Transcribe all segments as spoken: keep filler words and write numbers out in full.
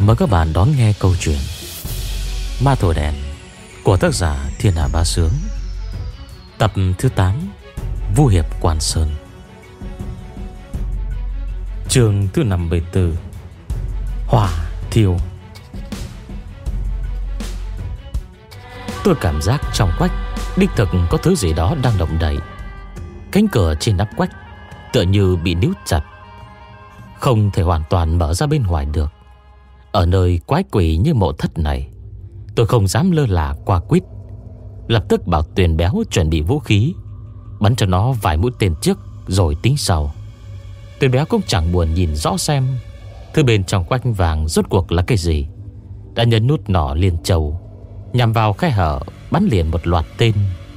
Mời các bạn đón nghe câu chuyện Ma Thổi Đèn của tác giả Thiên Hà Bá Sướng, tập thứ tám, Vu Hiệp Quan Sơn, chương thứ năm mươi tư, Hỏa Thiêu. Tôi cảm giác trong quách đích thực có thứ gì đó đang động đậy. Cánh cửa trên nắp quách tựa như bị níu chặt, không thể hoàn toàn mở ra bên ngoài được. Ở nơi quái quỷ như mộ thất này, tôi không dám lơ là qua quýt, lập tức bảo Tuyền Béo chuẩn bị vũ khí, bắn cho nó vài mũi tên trước rồi tính sau. Tuyền Béo cũng chẳng buồn nhìn rõ xem thứ bên trong quách vàng rốt cuộc là cái gì, đã nhấn nút nỏ liên châu, nhằm vào khe hở bắn liền một loạt tên.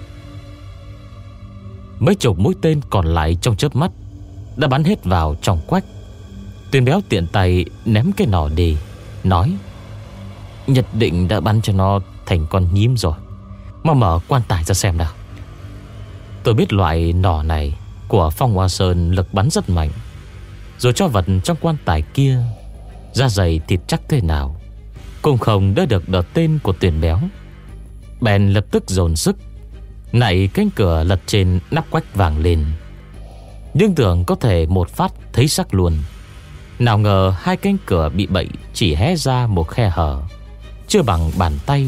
Mấy chục mũi tên còn lại trong chớp mắt đã bắn hết vào trong quách. Tuyền Béo tiện tay ném cái nỏ đi, nói: "Nhất định đã bắn cho nó thành con nhím rồi, mau mở quan tài ra xem nào." Tôi biết loại nỏ này của Phong Hoa Sơn lực bắn rất mạnh, rồi cho vật trong quan tài kia da dày thịt chắc thế nào cũng không đỡ được đợt tên của Tuyền Béo. Bèn lập tức dồn sức nạy cánh cửa lật trên nắp quách vàng lên, nhưng tưởng có thể một phát thấy sắc luôn. Nào ngờ hai cánh cửa bị bậy chỉ hé ra một khe hở chưa bằng bàn tay,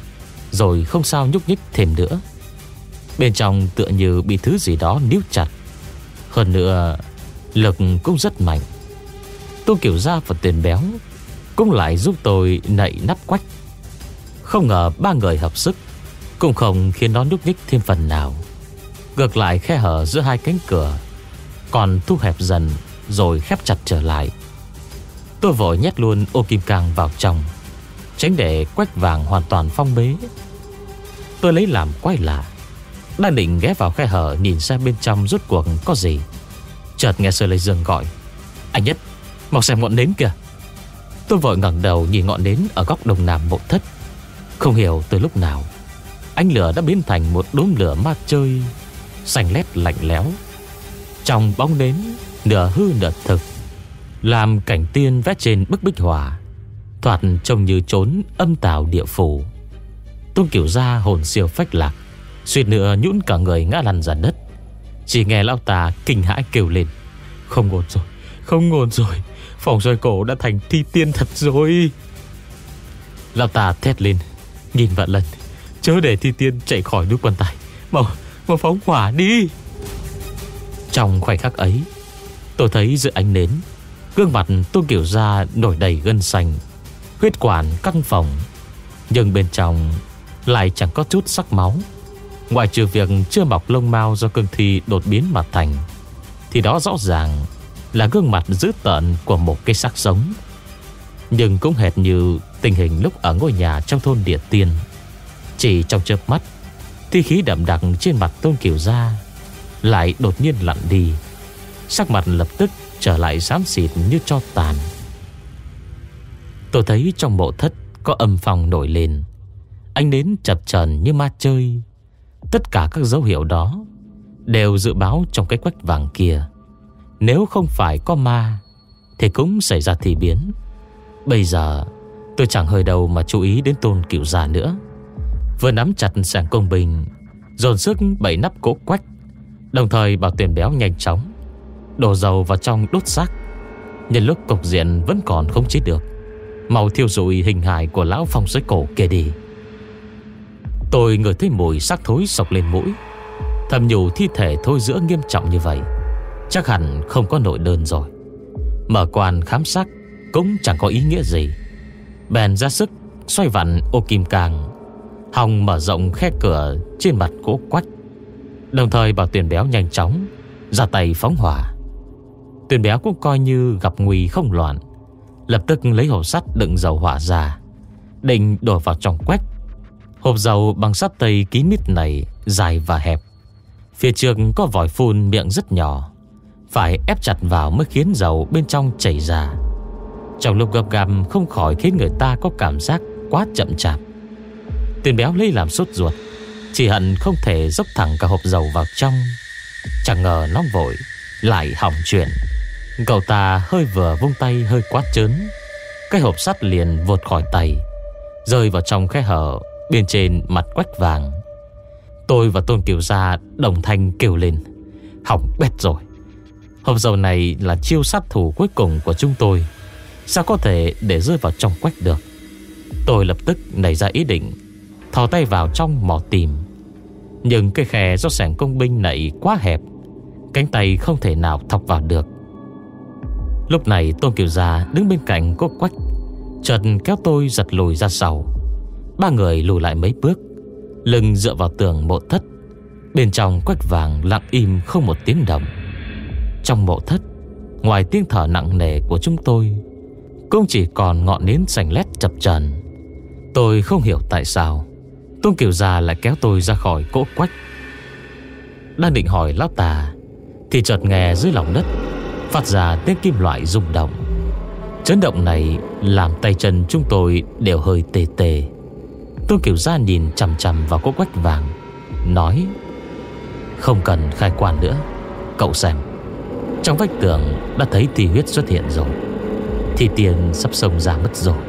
rồi không sao nhúc nhích thêm nữa. Bên trong tựa như bị thứ gì đó níu chặt, hơn nữa lực cũng rất mạnh. Tô Kiểu Gia và Tuyền Béo cũng lại giúp tôi nạy nắp quách. Không ngờ ba người hợp sức cũng không khiến nó nhúc nhích thêm phần nào. Ngược lại, khe hở giữa hai cánh cửa còn thu hẹp dần rồi khép chặt trở lại. Tôi vội nhét luôn ô kim cang vào trong, tránh để quách vàng hoàn toàn phong bế. Tôi lấy làm quái lạ, đang định ghé vào khe hở nhìn xem bên trong rốt cuộc có gì, chợt nghe Sơ Lê Dương gọi: "Anh Nhất, mau xem ngọn nến kìa." Tôi vội ngẩng đầu nhìn ngọn nến ở góc đông nam mộ thất. Không hiểu từ lúc nào ánh lửa đã biến thành một đốm lửa ma chơi, xanh lét lạnh lẽo. Trong bóng nến nửa hư nửa thực, làm cảnh tiên vẽ trên bức bích họa, thoạt trông như chốn âm tào địa phủ. Tôn Kiểu Gia hồn siêu phách lạc, suýt nữa nhũn cả người ngã lăn ra đất. Chỉ nghe lão ta kinh hãi kêu lên: "Không ổn rồi, không ổn rồi, Phòng Roi Cổ đã thành thi tiên thật rồi." Lão ta thét lên: "Nghìn vạn lần chớ để thi tiên chạy khỏi núi quan tài, mau mau phóng hỏa đi." Trong khoảnh khắc ấy, tôi thấy giữa ánh nến, gương mặt Tôn Kiểu Gia nổi đầy gân xanh, huyết quản căng phồng, nhưng bên trong lại chẳng có chút sắc máu. Ngoại trừ việc chưa mọc lông mao do cương thi đột biến mà thành, thì đó rõ ràng là gương mặt dữ tợn của một cái xác sống. Nhưng cũng hệt như tình hình lúc ở ngôi nhà trong thôn Địa Tiên. Chỉ trong chớp mắt, thi khí đậm đặc trên mặt Tôn Kiểu Gia lại đột nhiên lặn đi, sắc mặt lập tức trở lại xám xịt như tro tàn. Tôi thấy trong mộ thất có âm phong nổi lên, ánh nến chập chờn như ma chơi. Tất cả các dấu hiệu đó đều dự báo trong cái quách vàng kia, nếu không phải có ma thì cũng xảy ra thì biến. Bây giờ tôi chẳng hơi đâu mà chú ý đến Tôn Kiểu Gia nữa. Vừa nắm chặt sàng công bình, dồn sức bẩy nắp cố quách, đồng thời bảo Tuyền Béo nhanh chóng đổ dầu vào trong đốt xác. Nhân lúc cục diện vẫn còn không chế được, mau thiêu rụi hình hài của lão Phong Roi Cổ kia đi. Tôi ngửi thấy mùi xác thối sộc lên mũi, thầm nhủ thi thể thôi giữa nghiêm trọng như vậy chắc hẳn không có nội đơn rồi. Mở quan khám xác cũng chẳng có ý nghĩa gì, bèn ra sức xoay vặn ô kim cang, hòng mở rộng khe cửa trên mặt cố quách, đồng thời bảo Tuyền Béo nhanh chóng ra tay phóng hỏa. Tuyền Béo cũng coi như gặp nguy không loạn, lập tức lấy hộp sắt đựng dầu hỏa ra, định đổ vào trong quách. Hộp dầu bằng sắt tây kín mít này dài và hẹp, phía trước có vòi phun miệng rất nhỏ, phải ép chặt vào mới khiến dầu bên trong chảy ra. Trong lúc gấp gáp không khỏi khiến người ta có cảm giác quá chậm chạp. Tuyền Béo lấy làm sốt ruột, chỉ hận không thể dốc thẳng cả hộp dầu vào trong. Chẳng ngờ nóng vội lại hỏng chuyện. Cậu ta hơi vừa vung tay hơi quá trớn, cái hộp sắt liền vụt khỏi tay, rơi vào trong khe hở bên trên mặt quách vàng. Tôi và Tôn Kiều Gia đồng thanh kêu lên: hỏng bét rồi. Hộp dầu này là chiêu sát thủ cuối cùng của chúng tôi, sao có thể để rơi vào trong quách được. Tôi lập tức nảy ra ý định thò tay vào trong mò tìm, nhưng cái khe do xẻng công binh này quá hẹp, cánh tay không thể nào thọc vào được. Lúc này Tôn Kiều Gia đứng bên cạnh cô quách, chợt kéo tôi giật lùi ra sau. Ba người lùi lại mấy bước, lưng dựa vào tường mộ thất. Bên trong quách vàng lặng im không một tiếng động. Trong mộ thất, ngoài tiếng thở nặng nề của chúng tôi, cũng chỉ còn ngọn nến xanh lét chập chờn. Tôi không hiểu tại sao Tôn Kiều Gia lại kéo tôi ra khỏi cỗ quách. Đang định hỏi lão tà thì chợt nghe dưới lòng đất phát ra tiếng kim loại rung động. Chấn động này làm tay chân chúng tôi đều hơi tê tê. Tôn Kiều Gia nhìn chằm chằm vào cỗ quách vàng, nói: không cần khai quan nữa, cậu xem, trong vách tường đã thấy tì huyết xuất hiện rồi. Thì tiền sắp xông ra mất rồi.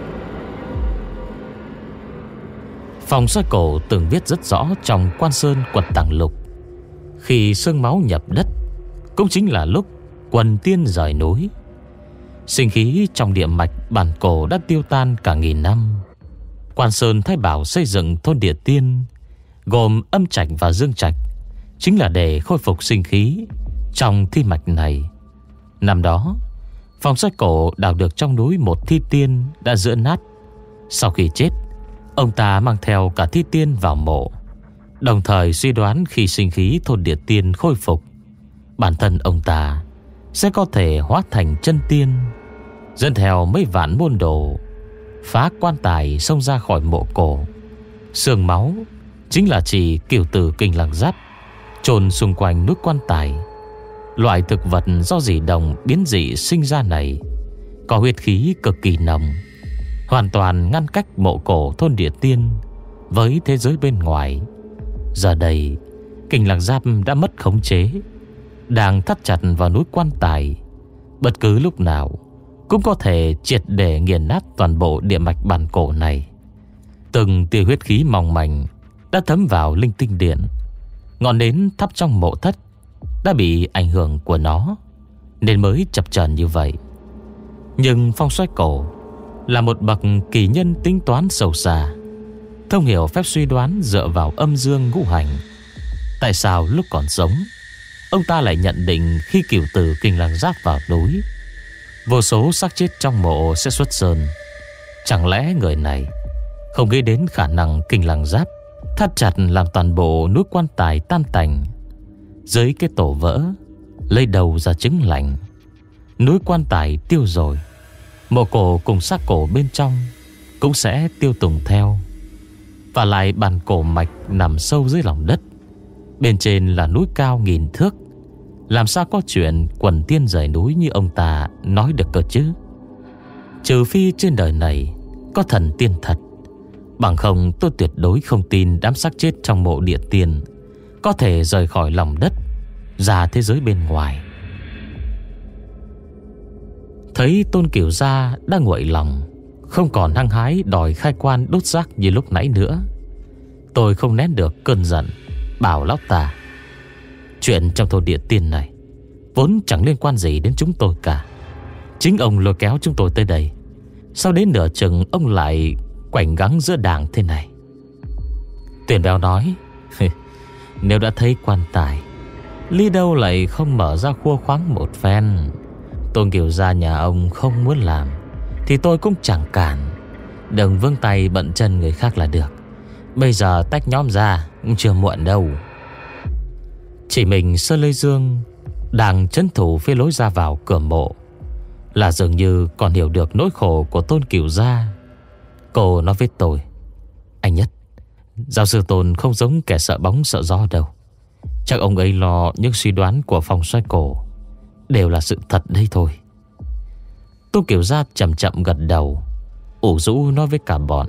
Phòng xoay cổ từng viết rất rõ trong Quan Sơn Quật Tàng Lục: khi xương máu nhập đất, cũng chính là lúc quần tiên rời núi. Sinh khí trong địa mạch bản cổ đã tiêu tan cả nghìn năm. Quan Sơn Thái Bảo xây dựng thôn địa tiên, gồm âm trạch và dương trạch, chính là để khôi phục sinh khí trong thi mạch này. Năm đó, phòng xoay cổ đào được trong núi một thi tiên đã rữa nát. Sau khi chết, ông ta mang theo cả thi tiên vào mộ, đồng thời suy đoán khi sinh khí thôn địa tiên khôi phục, bản thân ông ta sẽ có thể hóa thành chân tiên, dẫn theo mấy vạn môn đồ phá quan tài xông ra khỏi mộ cổ. Xương máu chính là chỉ cửu tử kinh lăng giáp chôn xung quanh núi quan tài. Loại thực vật do dị đồng biến dị sinh ra này có huyết khí cực kỳ nồng, hoàn toàn ngăn cách mộ cổ thôn địa tiên với thế giới bên ngoài. Giờ đây, kinh lăng giáp đã mất khống chế, đang thắt chặt vào núi quan tài, bất cứ lúc nào cũng có thể triệt để nghiền nát toàn bộ địa mạch bản cổ này. Từng tia huyết khí mỏng manh đã thấm vào linh tinh điện. Ngọn nến thắp trong mộ thất đã bị ảnh hưởng của nó nên mới chập chờn như vậy. Nhưng phong xoay cổ là một bậc kỳ nhân tính toán sâu xa, thông hiểu phép suy đoán dựa vào âm dương ngũ hành. Tại sao lúc còn sống ông ta lại nhận định khi cửu tử kinh lăng giáp vào núi, vô số xác chết trong mộ sẽ xuất sơn? Chẳng lẽ người này không nghĩ đến khả năng kinh lăng giáp thắt chặt làm toàn bộ núi quan tài tan tành, dưới cái tổ vỡ lấy đầu ra trứng lạnh, núi quan tài tiêu rồi, mộ cổ cùng xác cổ bên trong cũng sẽ tiêu tùng theo. Và lại bản cổ mạch nằm sâu dưới lòng đất, bên trên là núi cao nghìn thước, làm sao có chuyện quần tiên rời núi như ông ta nói được cơ chứ? Trừ phi trên đời này có thần tiên thật, bằng không tôi tuyệt đối không tin đám xác chết trong mộ địa tiên có thể rời khỏi lòng đất ra thế giới bên ngoài. Thấy Tôn Kiều Gia đã nguội lòng, không còn hăng hái đòi khai quan đốt xác như lúc nãy nữa, tôi không nén được cơn giận, bảo lão ta: chuyện trong thôn địa tiên này vốn chẳng liên quan gì đến chúng tôi cả. Chính ông lôi kéo chúng tôi tới đây, sao đến nửa chừng ông lại quảnh gắng giữa đảng thế này? Tuyển béo nói: nếu đã thấy quan tài, lý đâu lại không mở ra khua khoáng một phen. Tôn Kiều Gia nhà ông không muốn làm thì tôi cũng chẳng cản, đừng vươn tay bận chân người khác là được. Bây giờ tách nhóm ra cũng chưa muộn đâu. Chỉ mình Sơn Lê Dương đang trấn thủ phía lối ra vào cửa mộ là dường như còn hiểu được nỗi khổ của Tôn Kiều Gia. Cô nói với tôi: anh Nhất, giáo sư Tôn không giống kẻ sợ bóng sợ gió đâu. Chắc ông ấy lo những suy đoán của phòng xoay cổ đều là sự thật đây thôi. Tôn Kiều Gia chậm chậm gật đầu, ủ rũ nói với cả bọn: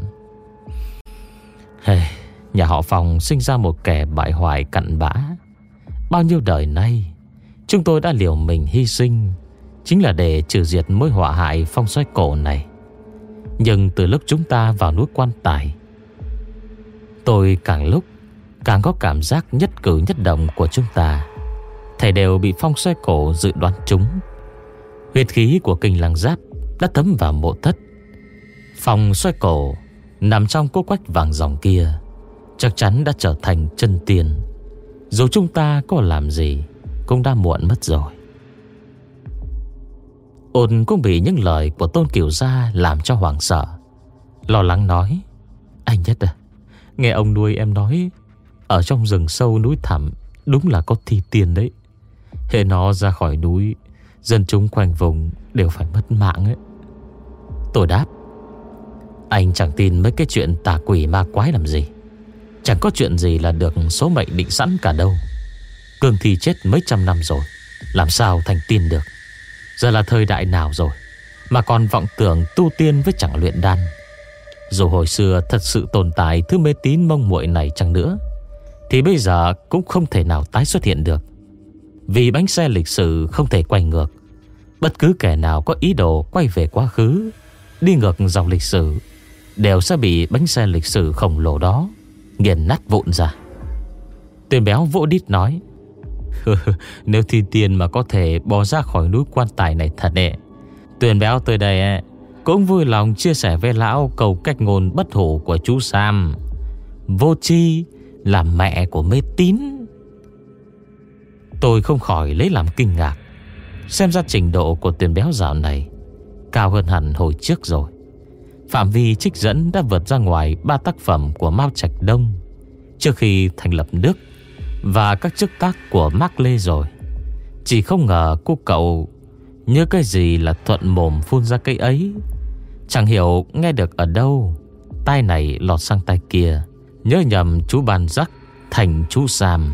hey, nhà họ Phòng sinh ra một kẻ bại hoại cặn bã. Bao nhiêu đời nay chúng tôi đã liều mình hy sinh, chính là để trừ diệt mối họa hại phong xoay cổ này. Nhưng từ lúc chúng ta vào núi Quan Tài, tôi càng lúc càng có cảm giác nhất cử nhất động của chúng ta thảy đều bị phong xoay cổ dự đoán chúng. Huyết khí của Kinh Lăng Giáp đã thấm vào mộ thất. Phong xoay cổ nằm trong cỗ quách vàng ròng kia chắc chắn đã trở thành chân tiên. Dù chúng ta có làm gì cũng đã muộn mất rồi. Ôn cũng bị những lời của Tôn Cửu Gia làm cho hoảng sợ, lo lắng nói: Anh Nhất à, nghe ông nuôi em nói ở trong rừng sâu núi thẳm đúng là có thi tiên đấy. Hệ nó ra khỏi núi, dân chúng quanh vùng đều phải mất mạng ấy. Tôi đáp: Anh chẳng tin mấy cái chuyện tà quỷ ma quái làm gì. Chẳng có chuyện gì là được số mệnh định sẵn cả đâu. Cương Thi chết mấy trăm năm rồi, làm sao thành tiên được. Giờ là thời đại nào rồi mà còn vọng tưởng tu tiên với chẳng luyện đan. Dù hồi xưa thật sự tồn tại thứ mê tín mông muội này chăng nữa, thì bây giờ cũng không thể nào tái xuất hiện được. Vì bánh xe lịch sử không thể quay ngược. Bất cứ kẻ nào có ý đồ quay về quá khứ, đi ngược dòng lịch sử, đều sẽ bị bánh xe lịch sử khổng lồ đó nghiền nát vụn ra. Tuyền Béo vỗ đít nói: Nếu thi tiên mà có thể bò ra khỏi núi Quan Tài này thật đệ, Tuyền Béo tới đây cũng vui lòng chia sẻ với lão câu cách ngôn bất hủ của chú Sam: vô tri là mẹ của mê tín. Tôi không khỏi lấy làm kinh ngạc. Xem ra trình độ của Tuyền Béo dạo này cao hơn hẳn hồi trước rồi. Phạm vi trích dẫn đã vượt ra ngoài ba tác phẩm của Mao Trạch Đông trước khi thành lập nước và các chức tác của Mác Lê rồi. Chỉ không ngờ cô cậu nhớ cái gì là thuận mồm phun ra cái ấy. Chẳng hiểu nghe được ở đâu, tai này lọt sang tai kia, nhớ nhầm chú Ban Giác thành chú Sam.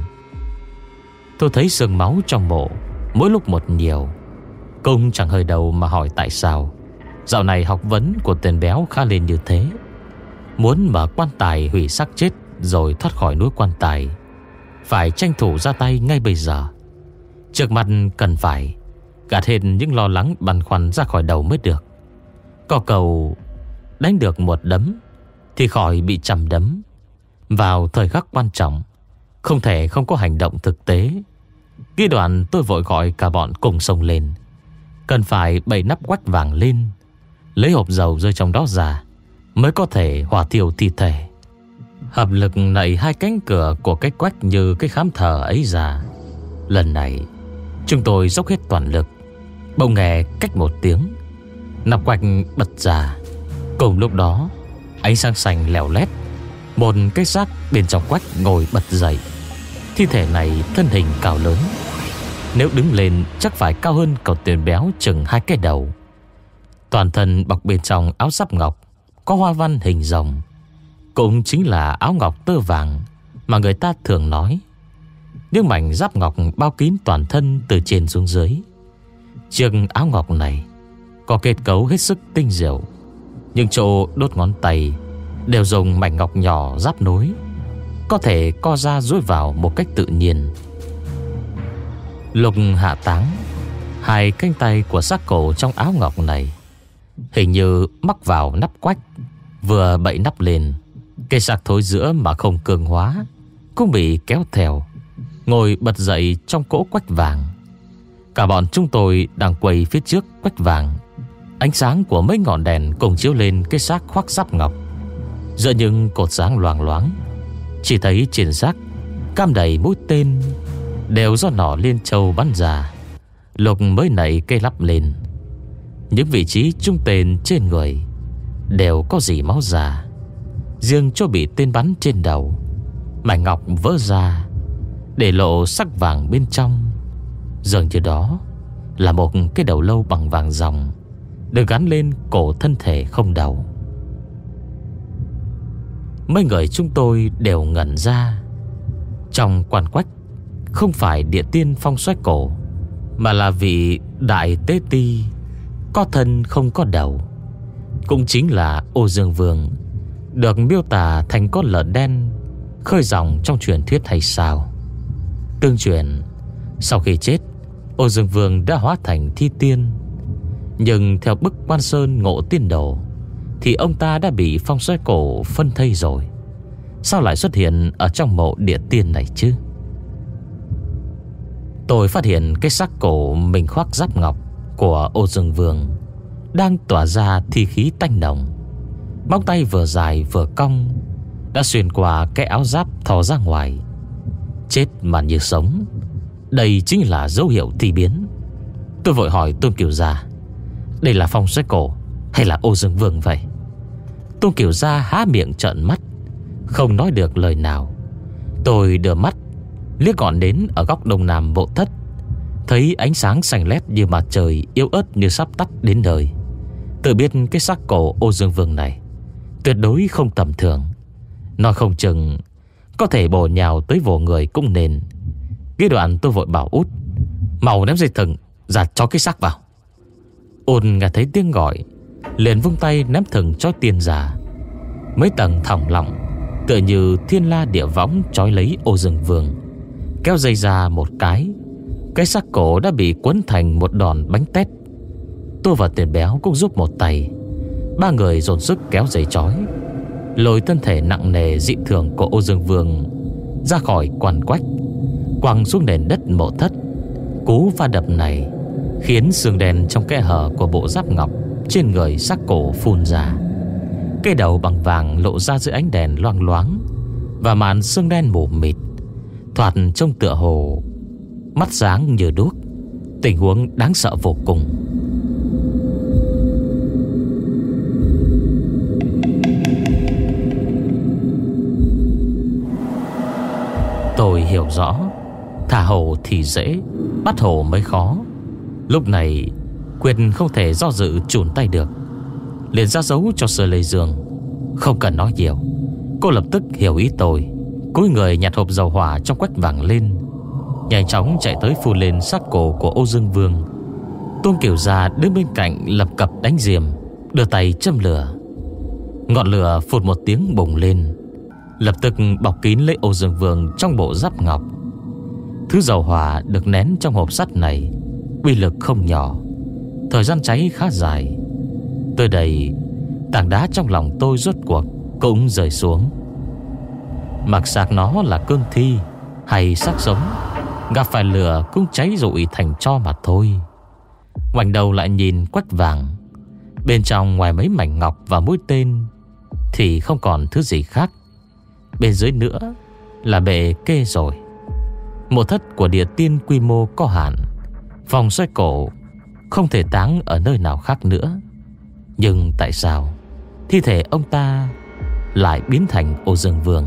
Tôi thấy sương máu trong mộ mỗi lúc một nhiều. Công chẳng hơi đầu mà hỏi tại sao dạo này học vấn của Tuyền Béo khá lên như thế. Muốn mở quan tài hủy xác chết rồi thoát khỏi núi Quan Tài, phải tranh thủ ra tay ngay bây giờ. Trước mặt cần phải gạt hết những lo lắng băn khoăn ra khỏi đầu mới được. Có cầu đánh được một đấm thì khỏi bị trăm đấm. Vào thời khắc quan trọng, không thể không có hành động thực tế. Khi đoạn tôi vội gọi cả bọn cùng xông lên. Cần phải bày nắp quách vàng lên, lấy hộp dầu rơi trong đó ra, mới có thể hỏa thiêu thi thể. Hợp lực nảy hai cánh cửa của cái quách như cái khám thờ ấy ra. Lần này chúng tôi dốc hết toàn lực. Bỗng nghe cách một tiếng, nắp quách bật ra. Cùng lúc đó ánh sáng xanh lèo lét, một cái xác bên trong quách ngồi bật dậy. Thi thể này thân hình cao lớn, nếu đứng lên chắc phải cao hơn cậu Tuyền Béo chừng hai cái đầu. Toàn thân bọc bên trong áo giáp ngọc có hoa văn hình rồng, cũng chính là áo ngọc tơ vàng mà người ta thường nói. Những mảnh giáp ngọc bao kín toàn thân từ trên xuống dưới. Chiếc áo ngọc này có kết cấu hết sức tinh diệu. Những chỗ đốt ngón tay đều dùng mảnh ngọc nhỏ giáp nối, có thể co ra duỗi vào một cách tự nhiên. Lục hạ táng, hai cánh tay của xác cổ trong áo ngọc này hình như mắc vào nắp quách. Vừa bậy nắp lên, cây xác thối giữa mà không cường hóa cũng bị kéo theo, ngồi bật dậy trong cỗ quách vàng. Cả bọn chúng tôi đang quay phía trước quách vàng. Ánh sáng của mấy ngọn đèn cùng chiếu lên cái xác khoác giáp ngọc. Giữa những cột sáng loàng loáng, chỉ thấy trên xác cam đầy mũi tên, đều do nỏ liên châu bắn ra. Lục mới nảy cây lắp lên. Những vị trí trung tên trên người đều có dỉ máu già. Riêng chỗ bị tên bắn trên đầu, mảnh ngọc vỡ ra, để lộ sắc vàng bên trong. Dường như đó là một cái đầu lâu bằng vàng ròng, được gắn lên cổ thân thể không đầu. Mấy người chúng tôi đều ngẩn ra. Trong quan quách không phải địa tiên phong xoay cổ, mà là vị đại tế ti có thân không có đầu, cũng chính là Ô Dương Vương, được miêu tả thành con lợn đen khơi dòng trong truyền thuyết hay sao? Tương truyền sau khi chết, Ô Dương Vương đã hóa thành thi tiên. Nhưng theo bức Quan Sơn Ngộ Tiên Đồ thì ông ta đã bị phong xoáy cổ phân thây rồi. Sao lại xuất hiện ở trong mộ địa tiên này chứ? Tôi phát hiện cái xác cổ mình khoác giáp ngọc của Ô Dương Vương đang tỏa ra thi khí tanh nồng. Móng tay vừa dài vừa cong đã xuyên qua cái áo giáp thò ra ngoài. Chết mà như sống, đây chính là dấu hiệu thi biến. Tôi vội hỏi Tôn Kiều Gia, đây là phong xoáy cổ hay là Ô Dương Vương vậy? Tôn Kiều Gia há miệng trợn mắt, không nói được lời nào. Tôi đưa mắt liếc gọn đến ở góc đông nam mộ thất, thấy ánh sáng xanh lét như mặt trời yếu ớt như sắp tắt đến nơi. Tự biết cái xác cổ Ô Dương Vương này tuyệt đối không tầm thường. Nói không chừng có thể bổ nhào tới vồ người cũng nên. Cái đoạn tôi vội bảo út, mau ném dây thừng ra cho cái xác vào. Ôn nghe thấy tiếng gọi, liền vung tay ném thừng cho tiên già. Mấy tầng thòng lọng tựa như thiên la địa võng trói lấy Ô Dương Vương. Kéo dây ra một cái, cái xác cổ đã bị quấn thành một đòn bánh tét. Tôi và Tiền Béo cũng giúp một tay. Ba người dồn sức kéo dây trói, lôi thân thể nặng nề dị thường của Ô Dương Vương ra khỏi quan quách, quăng xuống nền đất mộ thất. Cú va đập này khiến xương đen trong kẽ hở của bộ giáp ngọc trên người xác cổ phun ra. Cái đầu bằng vàng lộ ra dưới ánh đèn loang loáng, và màn xương đen mù mịt, thoạt trông tựa hồ mắt sáng như đuốc. Tình huống đáng sợ vô cùng. Tôi hiểu rõ, thả hổ thì dễ, bắt hổ mới khó. Lúc này Quyền không thể do dự chùn tay được, liền ra dấu cho Sơ Lê Dương. Không cần nói nhiều, cô lập tức hiểu ý tôi, cúi người nhặt hộp dầu hỏa trong quách vàng lên, nhanh chóng chạy tới phun lên xác cổ của Ô Dương Vương. Tôn Kiều Gia đứng bên cạnh lập cập đánh diềm, đưa tay châm lửa. Ngọn lửa phụt một tiếng bùng lên, lập tức bọc kín lấy Ô Dương Vương trong bộ giáp ngọc. Thứ dầu hỏa được nén trong hộp sắt này uy lực không nhỏ, thời gian cháy khá dài. Tới đây, tảng đá trong lòng tôi rốt cuộc cũng rơi xuống. Mặc xác nó là cương thi hay xác sống, gặp phải lửa cũng cháy rụi thành tro mà thôi. Ngoảnh đầu lại nhìn quách vàng, bên trong ngoài mấy mảnh ngọc và mũi tên thì không còn thứ gì khác. Bên dưới nữa là bệ kê rồi. Mộ thất của địa tiên quy mô có hạn, vòng xoay cổ không thể táng ở nơi nào khác nữa. Nhưng tại sao thi thể ông ta lại biến thành Ô Dương Vương?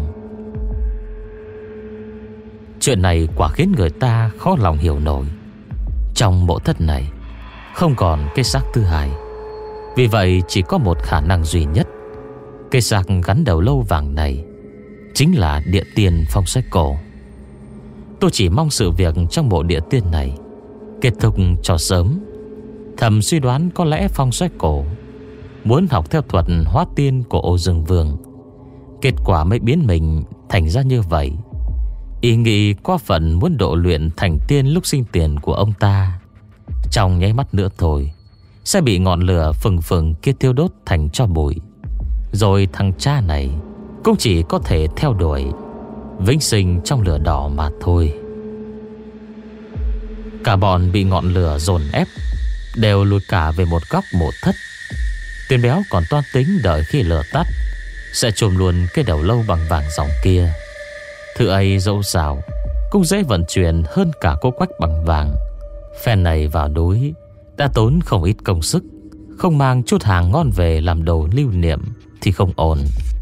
Chuyện này quả khiến người ta khó lòng hiểu nổi. Trong mộ thất này không còn cái xác thứ hai, vì vậy chỉ có một khả năng duy nhất. Cái xác gắn đầu lâu vàng này chính là địa tiên phong xoay cổ. Tôi chỉ mong sự việc trong bộ địa tiên này kết thúc cho sớm. Thầm suy đoán có lẽ phong xoay cổ muốn học theo thuật hóa tiên của Ô Dương Vương, kết quả mới biến mình thành ra như vậy. Ý nghĩ qua phần muốn độ luyện thành tiên lúc sinh tiền của ông ta, trong nháy mắt nữa thôi sẽ bị ngọn lửa phừng phừng kia thiêu đốt thành tro bụi. Rồi thằng cha này cũng chỉ có thể theo đuổi vĩnh sinh trong lửa đỏ mà thôi. Cả bọn bị ngọn lửa dồn ép, đều lùi cả về một góc mộ thất. Tiền Béo còn toan tính đợi khi lửa tắt sẽ chùm luôn cái đầu lâu bằng vàng dòng kia. Thứ ấy dẫu sao cũng dễ vận chuyển hơn cả cô quách bằng vàng. Phen này vào núi đã tốn không ít công sức, không mang chút hàng ngon về làm đồ lưu niệm thì không ổn.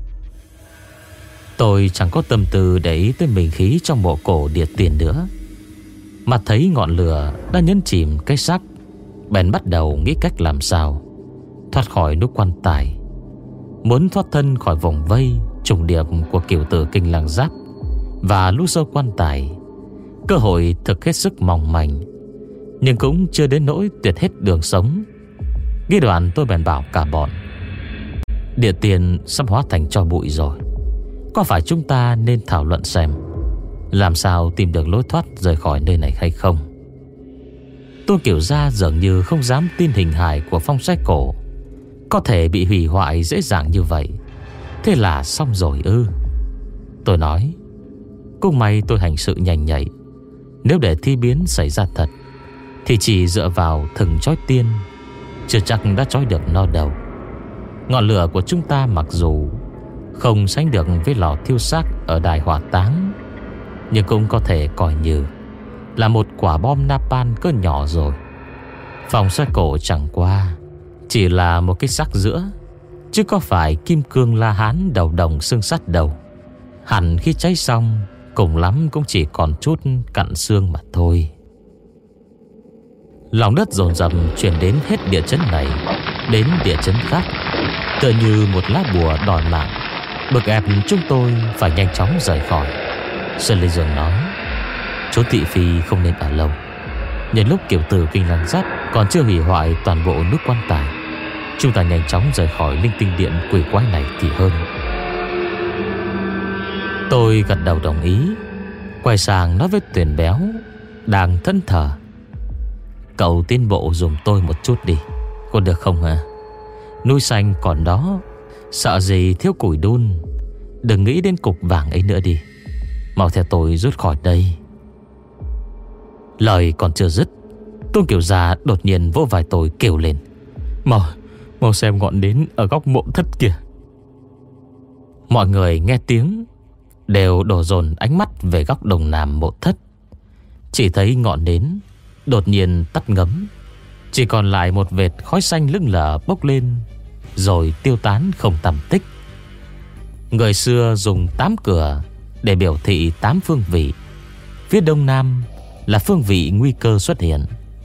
Tôi chẳng có tâm tư để ý tới mình khí trong mộ cổ địa tiền nữa. Mà thấy ngọn lửa đã nhấn chìm cái xác, bèn bắt đầu nghĩ cách làm sao thoát khỏi nút quan tài. Muốn thoát thân khỏi vòng vây trùng điệp của cửu tử kinh lăng giáp và lũ sâu quan tài, cơ hội thực hết sức mong manh, nhưng cũng chưa đến nỗi tuyệt hết đường sống. Ghi đoạn tôi bèn bảo cả bọn, địa tiền sắp hóa thành tro bụi rồi, có phải chúng ta nên thảo luận xem làm sao tìm được lối thoát rời khỏi nơi này hay không? Tôn Kiều Gia dường như không dám tin hình hài của phong xoay cổ. có thể bị hủy hoại dễ dàng như vậy. Thế là xong rồi ư? Tôi nói, cũng may tôi hành sự nhanh nhạy. Nếu để thi biến xảy ra thật thì chỉ dựa vào thừng trói tiên chưa chắc đã trói được nó đâu. Ngọn lửa của chúng ta mặc dù không sánh được với lò thiêu xác ở đài hỏa táng, nhưng cũng có thể coi như là một quả bom napalm cỡ nhỏ rồi. Phong xoay cổ chẳng qua chỉ là một cái xác giữa, chứ có phải kim cương La Hán đầu đồng xương sắt đầu. Hẳn khi cháy xong cùng lắm cũng chỉ còn chút cặn xương mà thôi. Lòng đất dồn dập chuyển đến hết địa chấn này đến địa chấn khác, tựa như một lá bùa đòi mạng, bức ép chúng tôi phải nhanh chóng rời khỏi. Sơn Lê Dương nói, chỗ thị phi không nên ở lâu. Nhân lúc kiểu tử Kinh Lăng Giáp còn chưa hủy hoại toàn bộ nút quan tài, chúng ta nhanh chóng rời khỏi linh tinh điện quỷ quái này thì hơn. Tôi gật đầu đồng ý, quay sang nói với Tuyền Béo đang thẫn thờ, cậu tiến bộ dùm tôi một chút đi, có được không hả? Núi xanh còn đó, sợ gì thiếu củi đun. Đừng nghĩ đến cục vàng ấy nữa đi, mau theo tôi rút khỏi đây. Lời còn chưa dứt, Tôn Kiều Gia đột nhiên vỗ vai tôi kêu lên, Mau, mau xem ngọn nến ở góc mộ thất kìa. Mọi người nghe tiếng đều đổ dồn ánh mắt về góc đông nam mộ thất. Chỉ thấy ngọn nến đột nhiên tắt ngấm, chỉ còn lại một vệt khói xanh lững lờ bốc lên rồi tiêu tán không tăm tích. Người xưa dùng tám cửa để biểu thị tám phương vị. Phía đông nam là phương vị nguy cơ xuất hiện.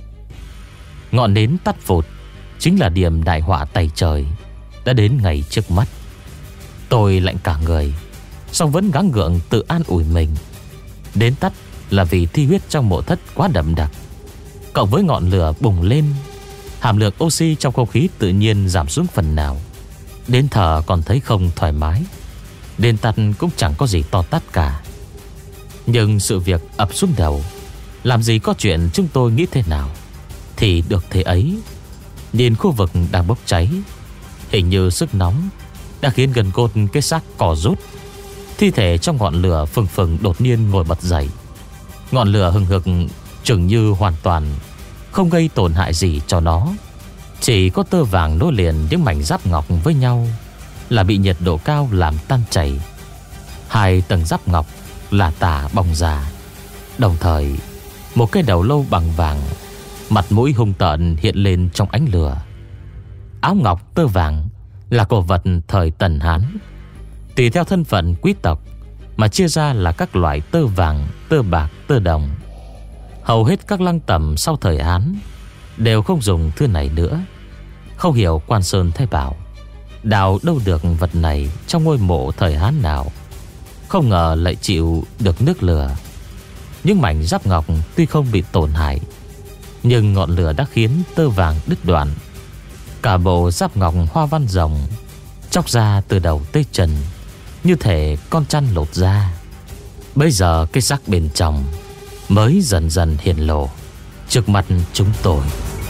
Ngọn nến tắt phụt chính là điểm đại họa tày trời đã đến ngày trước mắt. Tôi lạnh cả người, song vẫn gắng gượng tự an ủi mình. Đến tắt là vì thi huyết trong mộ thất quá đậm đặc, cộng với ngọn lửa bùng lên, hàm lượng oxy trong không khí tự nhiên giảm xuống phần nào. Đến thở còn thấy không thoải mái, đến tắt cũng chẳng có gì to tát cả. Nhưng sự việc ập xuống đầu, làm gì có chuyện chúng tôi nghĩ thế nào thì được thế ấy. Nhìn khu vực đang bốc cháy, hình như sức nóng đã khiến gần cốt cái xác cò rút. Thi thể trong ngọn lửa phừng phừng đột nhiên ngồi bật dậy. Ngọn lửa hừng hực chừng như hoàn toàn không gây tổn hại gì cho nó. Chỉ có tơ vàng nối liền những mảnh giáp ngọc với nhau là bị nhiệt độ cao làm tan chảy. Hai tầng giáp ngọc là tả bong ra. Đồng thời một cái đầu lâu bằng vàng, mặt mũi hung tợn hiện lên trong ánh lửa. Áo ngọc tơ vàng là cổ vật thời Tần Hán, tùy theo thân phận quý tộc mà chia ra là các loại tơ vàng, tơ bạc, tơ đồng. Hầu hết các lăng tẩm sau thời Hán đều không dùng thứ này nữa. Không hiểu Quan Sơn Thái bảo đào đâu được vật này trong ngôi mộ thời Hán nào, không ngờ lại chịu được nước lửa. Những mảnh giáp ngọc tuy không bị tổn hại, nhưng ngọn lửa đã khiến tơ vàng đứt đoạn. Cả bộ giáp ngọc hoa văn rồng chóc ra từ đầu tới chân, như thể con chăn lột ra. Bây giờ cái xác bên trong mới dần dần hiện lộ trước mặt chúng tôi.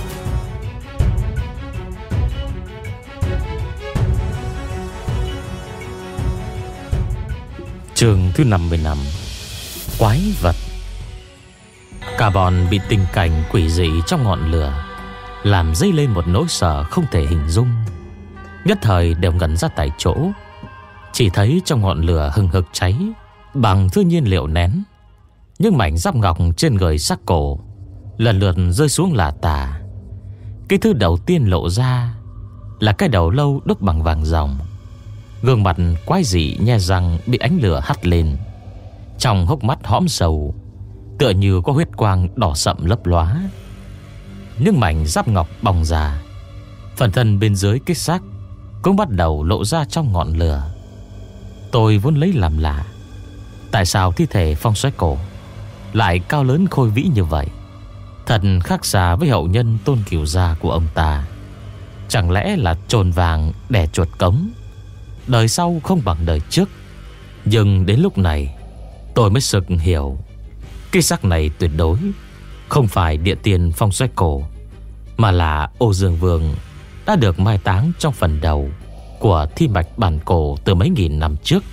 Chương thứ năm mươi lăm, quái vật. Cả bọn bị tình cảnh quỷ dị trong ngọn lửa làm dấy lên một nỗi sợ không thể hình dung. Nhất thời đều ngẩn ra tại chỗ. Chỉ thấy trong ngọn lửa hừng hực cháy bằng thứ nhiên liệu nén, những mảnh giáp ngọc trên người xác cổ lần lượt rơi xuống lả tả. Cái thứ đầu tiên lộ ra là cái đầu lâu đúc bằng vàng ròng. Gương mặt quái dị nhe răng bị ánh lửa hắt lên, trong hốc mắt hõm sầu tựa như có huyết quang đỏ sậm lấp lóa. Những mảnh giáp ngọc bong ra, phần thân bên dưới cái xác cũng bắt đầu lộ ra trong ngọn lửa. Tôi vốn lấy làm lạ, tại sao thi thể Phong Soái Cổ lại cao lớn khôi vĩ như vậy, thật khác xa với hậu nhân Tôn Kiều Gia của ông ta. Chẳng lẽ là trồn vàng đẻ chuột cống, đời sau không bằng đời trước? Nhưng đến lúc này tôi mới sực hiểu, cái xác này tuyệt đối không phải địa tiền Phong Soái Cổ, mà là Ô Dương Vương đã được mai táng trong phần đầu của thi mạch bản cổ từ mấy nghìn năm trước.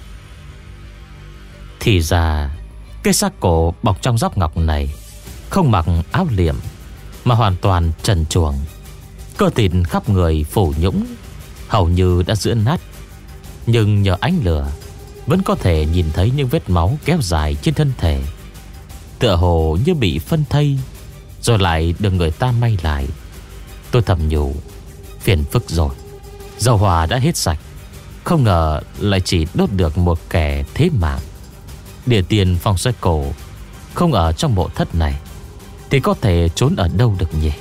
Thì ra cái xác cổ bọc trong giáp ngọc này không mặc áo liệm, mà hoàn toàn trần truồng. Cơ thịt khắp người phủ nhũng, hầu như đã giữa nát. Nhưng nhờ ánh lửa vẫn có thể nhìn thấy những vết máu kéo dài trên thân thể, tựa hồ như bị phân thây rồi lại được người ta may lại. Tôi thầm nhủ, phiền phức rồi, dầu hỏa đã hết sạch, không ngờ lại chỉ đốt được một kẻ thế mạng. Địa tiền phong xoay cổ không ở trong mộ thất này thì có thể trốn ở đâu được nhỉ?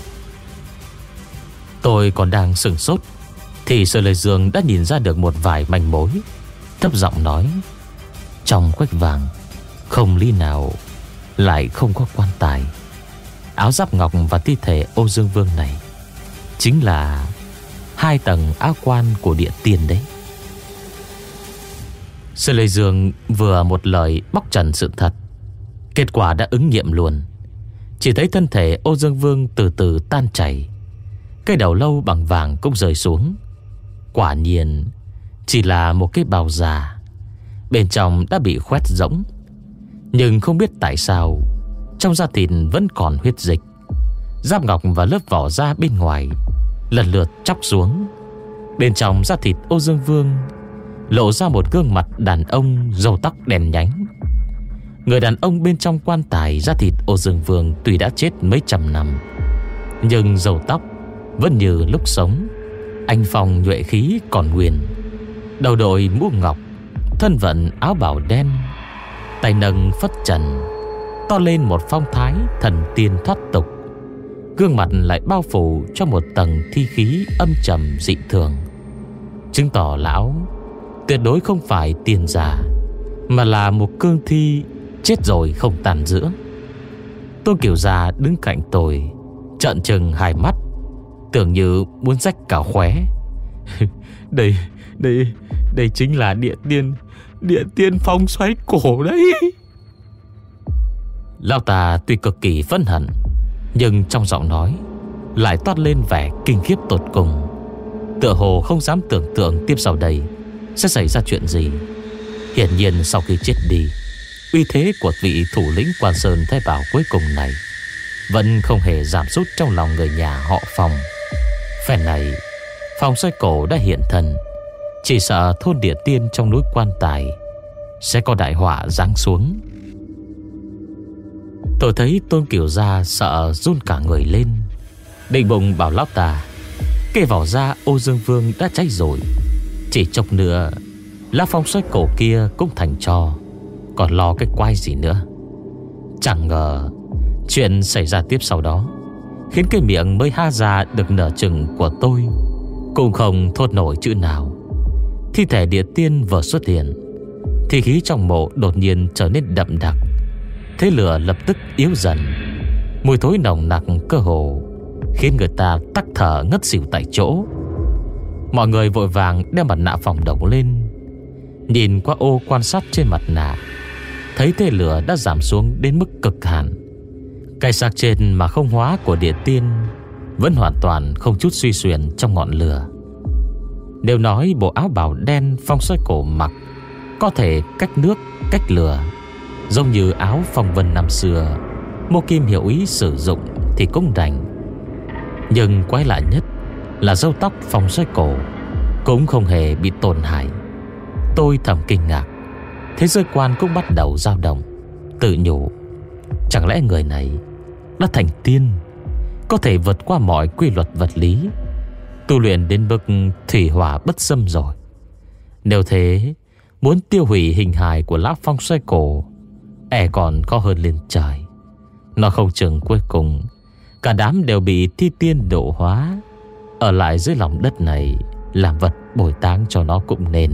Tôi còn đang sửng sốt thì Sở Lệ Dương đã nhìn ra được một vài manh mối, thấp giọng nói: trong quách vàng không lý nào lại không có quan tài. Áo giáp ngọc và thi thể Ô Dương Vương này chính là hai tầng áo quan của địa tiên đấy. Sở Lệ Dương vừa một lời bóc trần sự thật, kết quả đã ứng nghiệm luôn. Chỉ thấy thân thể Ô Dương Vương từ từ tan chảy, cái đầu lâu bằng vàng cũng rơi xuống. Quả nhiên chỉ là một cái bào già, bên trong đã bị khoét rỗng. Nhưng không biết tại sao trong da thịt vẫn còn huyết dịch. Giáp ngọc và lớp vỏ da bên ngoài lần lượt chóc xuống. Bên trong da thịt Ô Dương Vương lộ ra một gương mặt đàn ông, râu tóc đen nhánh. Người đàn ông bên trong quan tài da thịt Ô Dương Vương tuy đã chết mấy trăm năm, nhưng râu tóc vẫn như lúc sống, anh phong nhuệ khí còn nguyên. Đầu đội mũ ngọc, thân vận áo bào đen, tay nâng phất trần, to lên một phong thái thần tiên thoát tục. Gương mặt lại bao phủ cho một tầng thi khí âm trầm dị thường, chứng tỏ lão tuyệt đối không phải tiền giả, mà là một cương thi chết rồi không tàn giữa. Tôn Kiều Gia đứng cạnh tôi, trợn trừng hai mắt, tưởng như muốn rách cả khóe. Đây, đây, đây chính là địa tiên, địa tiên phong xoáy cổ đấy. Lão ta tuy cực kỳ phẫn hận, nhưng trong giọng nói lại toát lên vẻ kinh khiếp tột cùng, tựa hồ không dám tưởng tượng tiếp sau đây sẽ xảy ra chuyện gì. Hiển nhiên sau khi chết đi, uy thế của vị thủ lĩnh Quan Sơn Thái Bảo cuối cùng này vẫn không hề giảm sút trong lòng người nhà họ Phong. Phen này Phong xoay cổ đã hiện thân, chỉ sợ thôn địa tiên trong núi quan tài sẽ có đại họa giáng xuống. Tôi thấy Tôn Kiều Gia sợ run cả người lên, định bụng bảo lão ta cái vỏ da Ô Dương Vương đã cháy rồi, chỉ chốc nữa lá phong xoay cổ kia cũng thành tro, còn lo cái quái gì nữa. Chẳng ngờ chuyện xảy ra tiếp sau đó khiến cái miệng mới há ra được nửa chừng của tôi cũng không thốt nổi chữ nào. Thi thể địa tiên vừa xuất hiện, thì khí trong mộ đột nhiên trở nên đậm đặc, thế lửa lập tức yếu dần. Mùi thối nồng nặc cơ hồ khiến người ta tắc thở ngất xỉu tại chỗ. Mọi người vội vàng đeo mặt nạ phòng độc lên, nhìn qua ô quan sát trên mặt nạ, thấy thế lửa đã giảm xuống đến mức cực hạn. Cái xác trên mà không hóa của địa tiên vẫn hoàn toàn không chút suy xuyển trong ngọn lửa. Nếu nói bộ áo bào đen phong xoay cổ mặc có thể cách nước cách lửa, giống như áo phong vân năm xưa Mộ Kim Hiểu Ý sử dụng thì cũng đành. Nhưng quái lạ nhất là râu tóc phong xoay cổ cũng không hề bị tổn hại. Tôi thầm kinh ngạc, thế giới quan cũng bắt đầu dao động, tự nhủ chẳng lẽ người này đã thành tiên, có thể vượt qua mọi quy luật vật lý, tu luyện đến mức thủy hỏa bất xâm rồi. Nếu thế, muốn tiêu hủy hình hài của lão phong xoay cổ e còn khó hơn lên trời. Nó không chừng cuối cùng cả đám đều bị thi tiên độ hóa, ở lại dưới lòng đất này làm vật bồi táng cho nó cũng nên.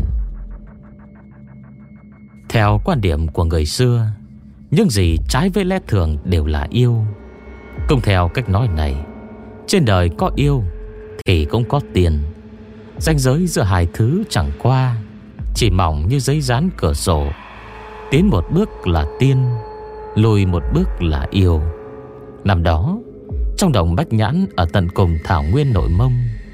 Theo quan điểm của người xưa, những gì trái với lẽ thường đều là yêu. Cùng theo cách nói này, trên đời có yêu thì cũng có tiền. Ranh giới giữa hai thứ chẳng qua chỉ mỏng như giấy dán cửa sổ. Tiến một bước là tiên, lùi một bước là yêu. Năm đó trong đồng Bách Nhãn ở tận cùng thảo nguyên Nội Mông,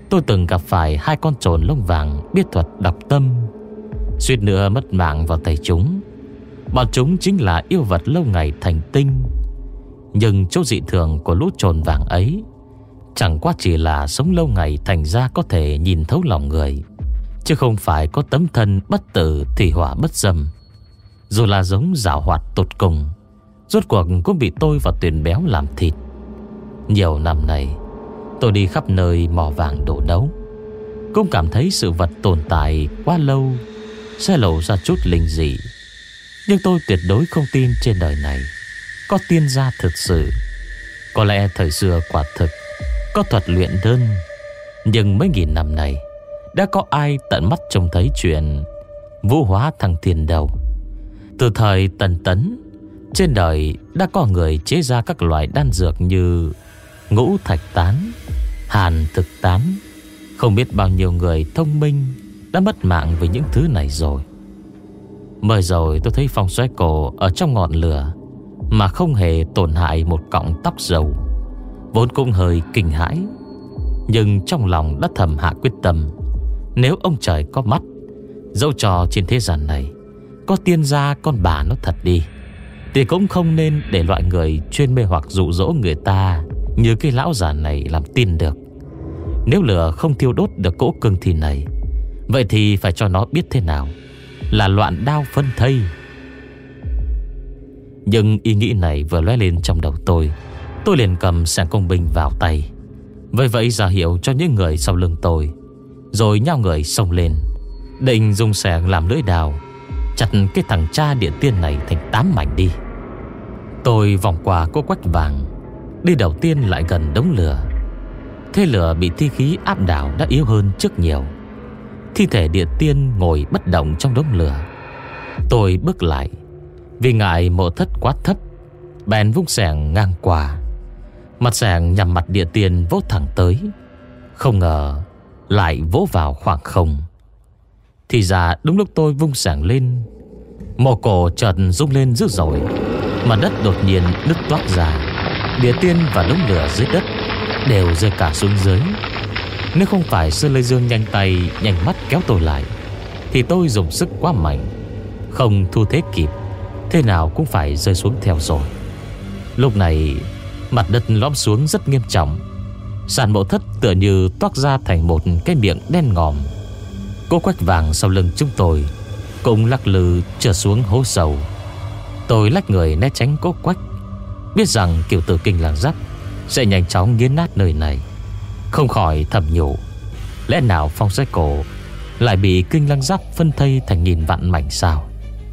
tôi từng gặp phải hai con trồn lông vàng biết thuật đọc tâm, suýt nữa mất mạng vào tay chúng. Bọn chúng chính là yêu vật lâu ngày thành tinh. Nhưng chỗ dị thường của lũ trồn vàng ấy chẳng qua chỉ là sống lâu ngày thành ra có thể nhìn thấu lòng người, chứ không phải có tấm thân bất tử thủy hỏa bất dâm. Dù là giống giảo hoạt tột cùng, rốt cuộc cũng bị tôi và Tuyền Béo làm thịt. Nhiều năm nay tôi đi khắp nơi mò vàng đổ đấu, cũng cảm thấy sự vật tồn tại quá lâu sẽ lộ ra chút linh dị. Nhưng tôi tuyệt đối không tin trên đời này có tiên gia thực sự. Có lẽ thời xưa quả thực có thuật luyện đơn, nhưng mấy nghìn năm nay đã có ai tận mắt trông thấy chuyện vũ hóa thăng thiên đâu. Từ thời Tần Tấn, trên đời đã có người chế ra các loại đan dược như ngũ thạch tán, hàn thực tán. Không biết bao nhiêu người thông minh đã mất mạng vì những thứ này rồi. Mới rồi tôi thấy Phong Xoáy Cổ ở trong ngọn lửa mà không hề tổn hại một cọng tóc râu, vốn cũng hơi kinh hãi. Nhưng trong lòng đã thầm hạ quyết tâm, nếu ông trời có mắt, dẫu cho trên thế gian này có tiên gia con bà nó thật đi, thì cũng không nên để loại người chuyên mê hoặc dụ dỗ người ta như cái lão già này làm tin được. Nếu lửa không thiêu đốt được cỗ cương thi này, vậy thì phải cho nó biết thế nào là loạn đao phân thây. Nhưng ý nghĩ này vừa lóe lên trong đầu tôi, tôi liền cầm sẻng công binh vào tay, vậy vậy ra hiệu cho những người sau lưng tôi, rồi nhao người xông lên, định dùng sẻng làm lưỡi đào chặt cái thằng cha địa tiên này thành tám mảnh đi. Tôi vòng qua cỗ quách vàng, đi đầu tiên lại gần đống lửa. Thế lửa bị thi khí áp đảo đã yếu hơn trước nhiều. Thi thể địa tiên ngồi bất động trong đống lửa. Tôi bước lại, vì ngại mộ thất quá thấp, bèn vung xẻng ngang qua. Mặt xẻng nhằm mặt địa tiên vỗ thẳng tới, không ngờ lại vỗ vào khoảng không. Thì ra đúng lúc tôi vung xẻng lên, mộ cổ chợt rung lên dữ dội, mặt đất đột nhiên nứt toác ra. Địa tiên và đống lửa dưới đất đều rơi cả xuống dưới. Nếu không phải Sơn Lê Dương nhanh tay nhanh mắt kéo tôi lại, thì tôi dùng sức quá mạnh, không thu thế kịp, thế nào cũng phải rơi xuống theo rồi. Lúc này mặt đất lõm xuống rất nghiêm trọng. Sàn mộ thất tựa như toác ra thành một cái miệng đen ngòm. Cỗ quách vàng sau lưng chúng tôi cũng lắc lư trượt xuống hố sâu. Tôi lách người né tránh cỗ quách, biết rằng Kiều Tử Kinh Làng Giáp sẽ nhanh chóng nghiến nát nơi này. Không khỏi thầm nhủ, lẽ nào Phong Xoáy Cổ lại bị Kinh Lăng Giáp phân thây thành nghìn vạn mảnh sao?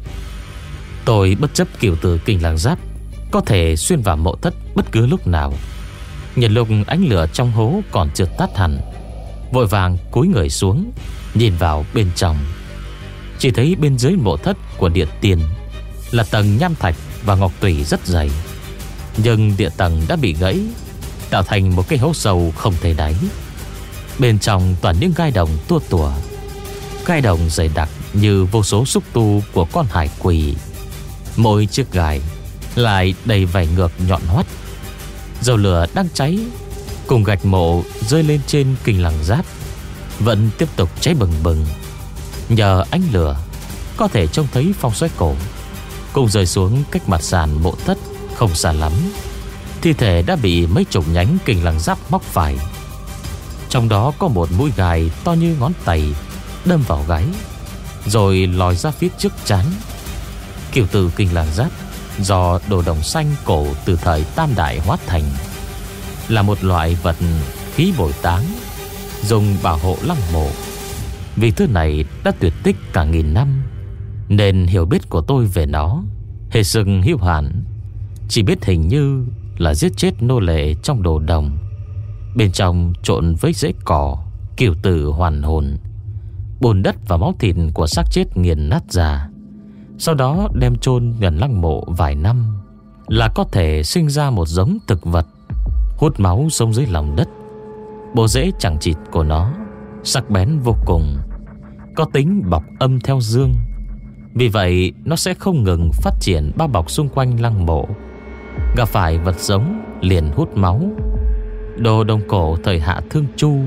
Tôi bất chấp Kiều Tử Kinh Lăng Giáp có thể xuyên vào mộ thất bất cứ lúc nào. Nhân lúc ánh lửa trong hố còn chưa tắt hẳn, vội vàng cúi người xuống nhìn vào bên trong. Chỉ thấy bên dưới mộ thất của địa tiên là tầng nham thạch và ngọc tủy rất dày, nhưng địa tầng đã bị gãy, tạo thành một cái hố sâu không thể đáy. Bên trong toàn những gai đồng tua tủa, gai đồng dày đặc như vô số xúc tu của con hải quỷ. Mỗi chiếc gai lại đầy vảy ngược nhọn hoắt. Dầu lửa đang cháy cùng gạch mộ rơi lên trên Kinh Lăng Giáp vẫn tiếp tục cháy bừng bừng. Nhờ ánh lửa có thể trông thấy Phong Xoáy Cổ cùng rơi xuống cách mặt sàn mộ thất không xa lắm. Thi thể đã bị mấy chục nhánh Kinh Lăng Giáp móc phải, trong đó có một mũi gai to như ngón tay đâm vào gáy, rồi lòi ra phía trước trán. Kiều Tử Kinh Lăng Giáp do đồ đồng xanh cổ từ thời Tam Đại hóa thành, là một loại vật khí bồi táng dùng bảo hộ lăng mộ. Vì thứ này đã tuyệt tích cả nghìn năm, nên hiểu biết của tôi về nó hết sức hữu hạn. Chỉ biết hình như là giết chết nô lệ trong đồ đồng, bên trong trộn với rễ cỏ, kiều tử hoàn hồn, bùn đất và máu thịt của xác chết nghiền nát ra. Sau đó đem chôn gần lăng mộ vài năm là có thể sinh ra một giống thực vật hút máu sống dưới lòng đất. Bộ rễ chẳng chịt của nó sắc bén vô cùng, có tính bọc âm theo dương. Vì vậy nó sẽ không ngừng phát triển bao bọc xung quanh lăng mộ. Gặp phải vật giống liền hút máu. Đồ đồng cổ thời Hạ Thương Chu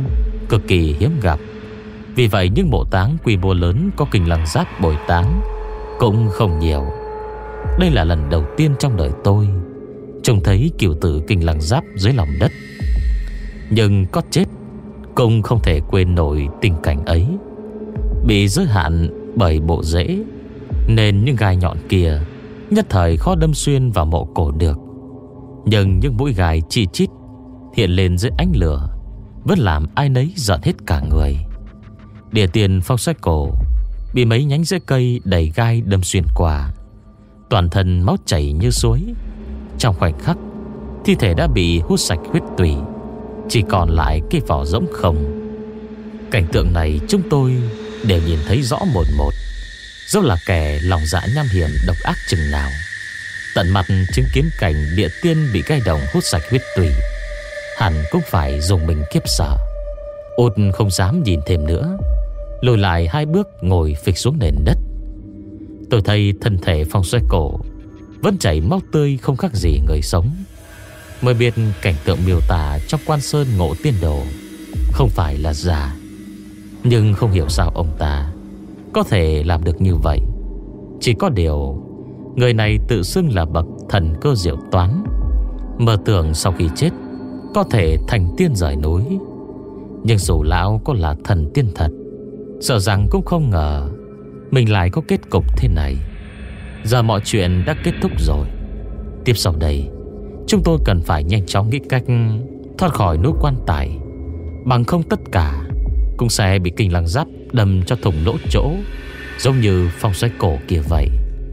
cực kỳ hiếm gặp. Vì vậy những mộ táng quy mô lớn có kinh lăng giáp bồi táng cũng không nhiều. Đây là lần đầu tiên trong đời tôi trông thấy cửu tử kinh lăng giáp dưới lòng đất. Nhưng có chết cũng không thể quên nổi tình cảnh ấy. Bị giới hạn bởi bộ rễ nên những gai nhọn kia nhất thời khó đâm xuyên vào mộ cổ được. Nhưng những mũi gai chi chít hiện lên dưới ánh lửa vẫn làm ai nấy giận hết cả người. Địa tiền phong sách cổ bị mấy nhánh rễ cây đầy gai đâm xuyên qua, toàn thân máu chảy như suối. Trong khoảnh khắc, thi thể đã bị hút sạch huyết tủy, chỉ còn lại cái vỏ rỗng không. Cảnh tượng này chúng tôi đều nhìn thấy rõ một một, dẫu là kẻ lòng dạ nham hiểm độc ác chừng nào. Tận mặt chứng kiến cảnh địa tiên bị gai đồng hút sạch huyết tủy, hẳn cũng phải dùng mình khiếp sợ. Út không dám nhìn thêm nữa, lùi lại hai bước ngồi phịch xuống nền đất. Tôi thấy thân thể phong xoay cổ vẫn chảy máu tươi không khác gì người sống, mới biết cảnh tượng miêu tả trong Quan Sơn Ngộ Tiên Đồ không phải là giả. Nhưng không hiểu sao ông ta có thể làm được như vậy. Chỉ có điều người này tự xưng là bậc thần cơ diệu toán, mơ tưởng sau khi chết có thể thành tiên rời núi. Nhưng dù lão có là thần tiên thật, sợ rằng cũng không ngờ mình lại có kết cục thế này. Giờ mọi chuyện đã kết thúc rồi. Tiếp sau đây chúng tôi cần phải nhanh chóng nghĩ cách thoát khỏi núi quan tài, bằng không tất cả cũng sẽ bị kinh lăng giáp đâm cho thủng lỗ chỗ, giống như phong xoáy cổ kia vậy.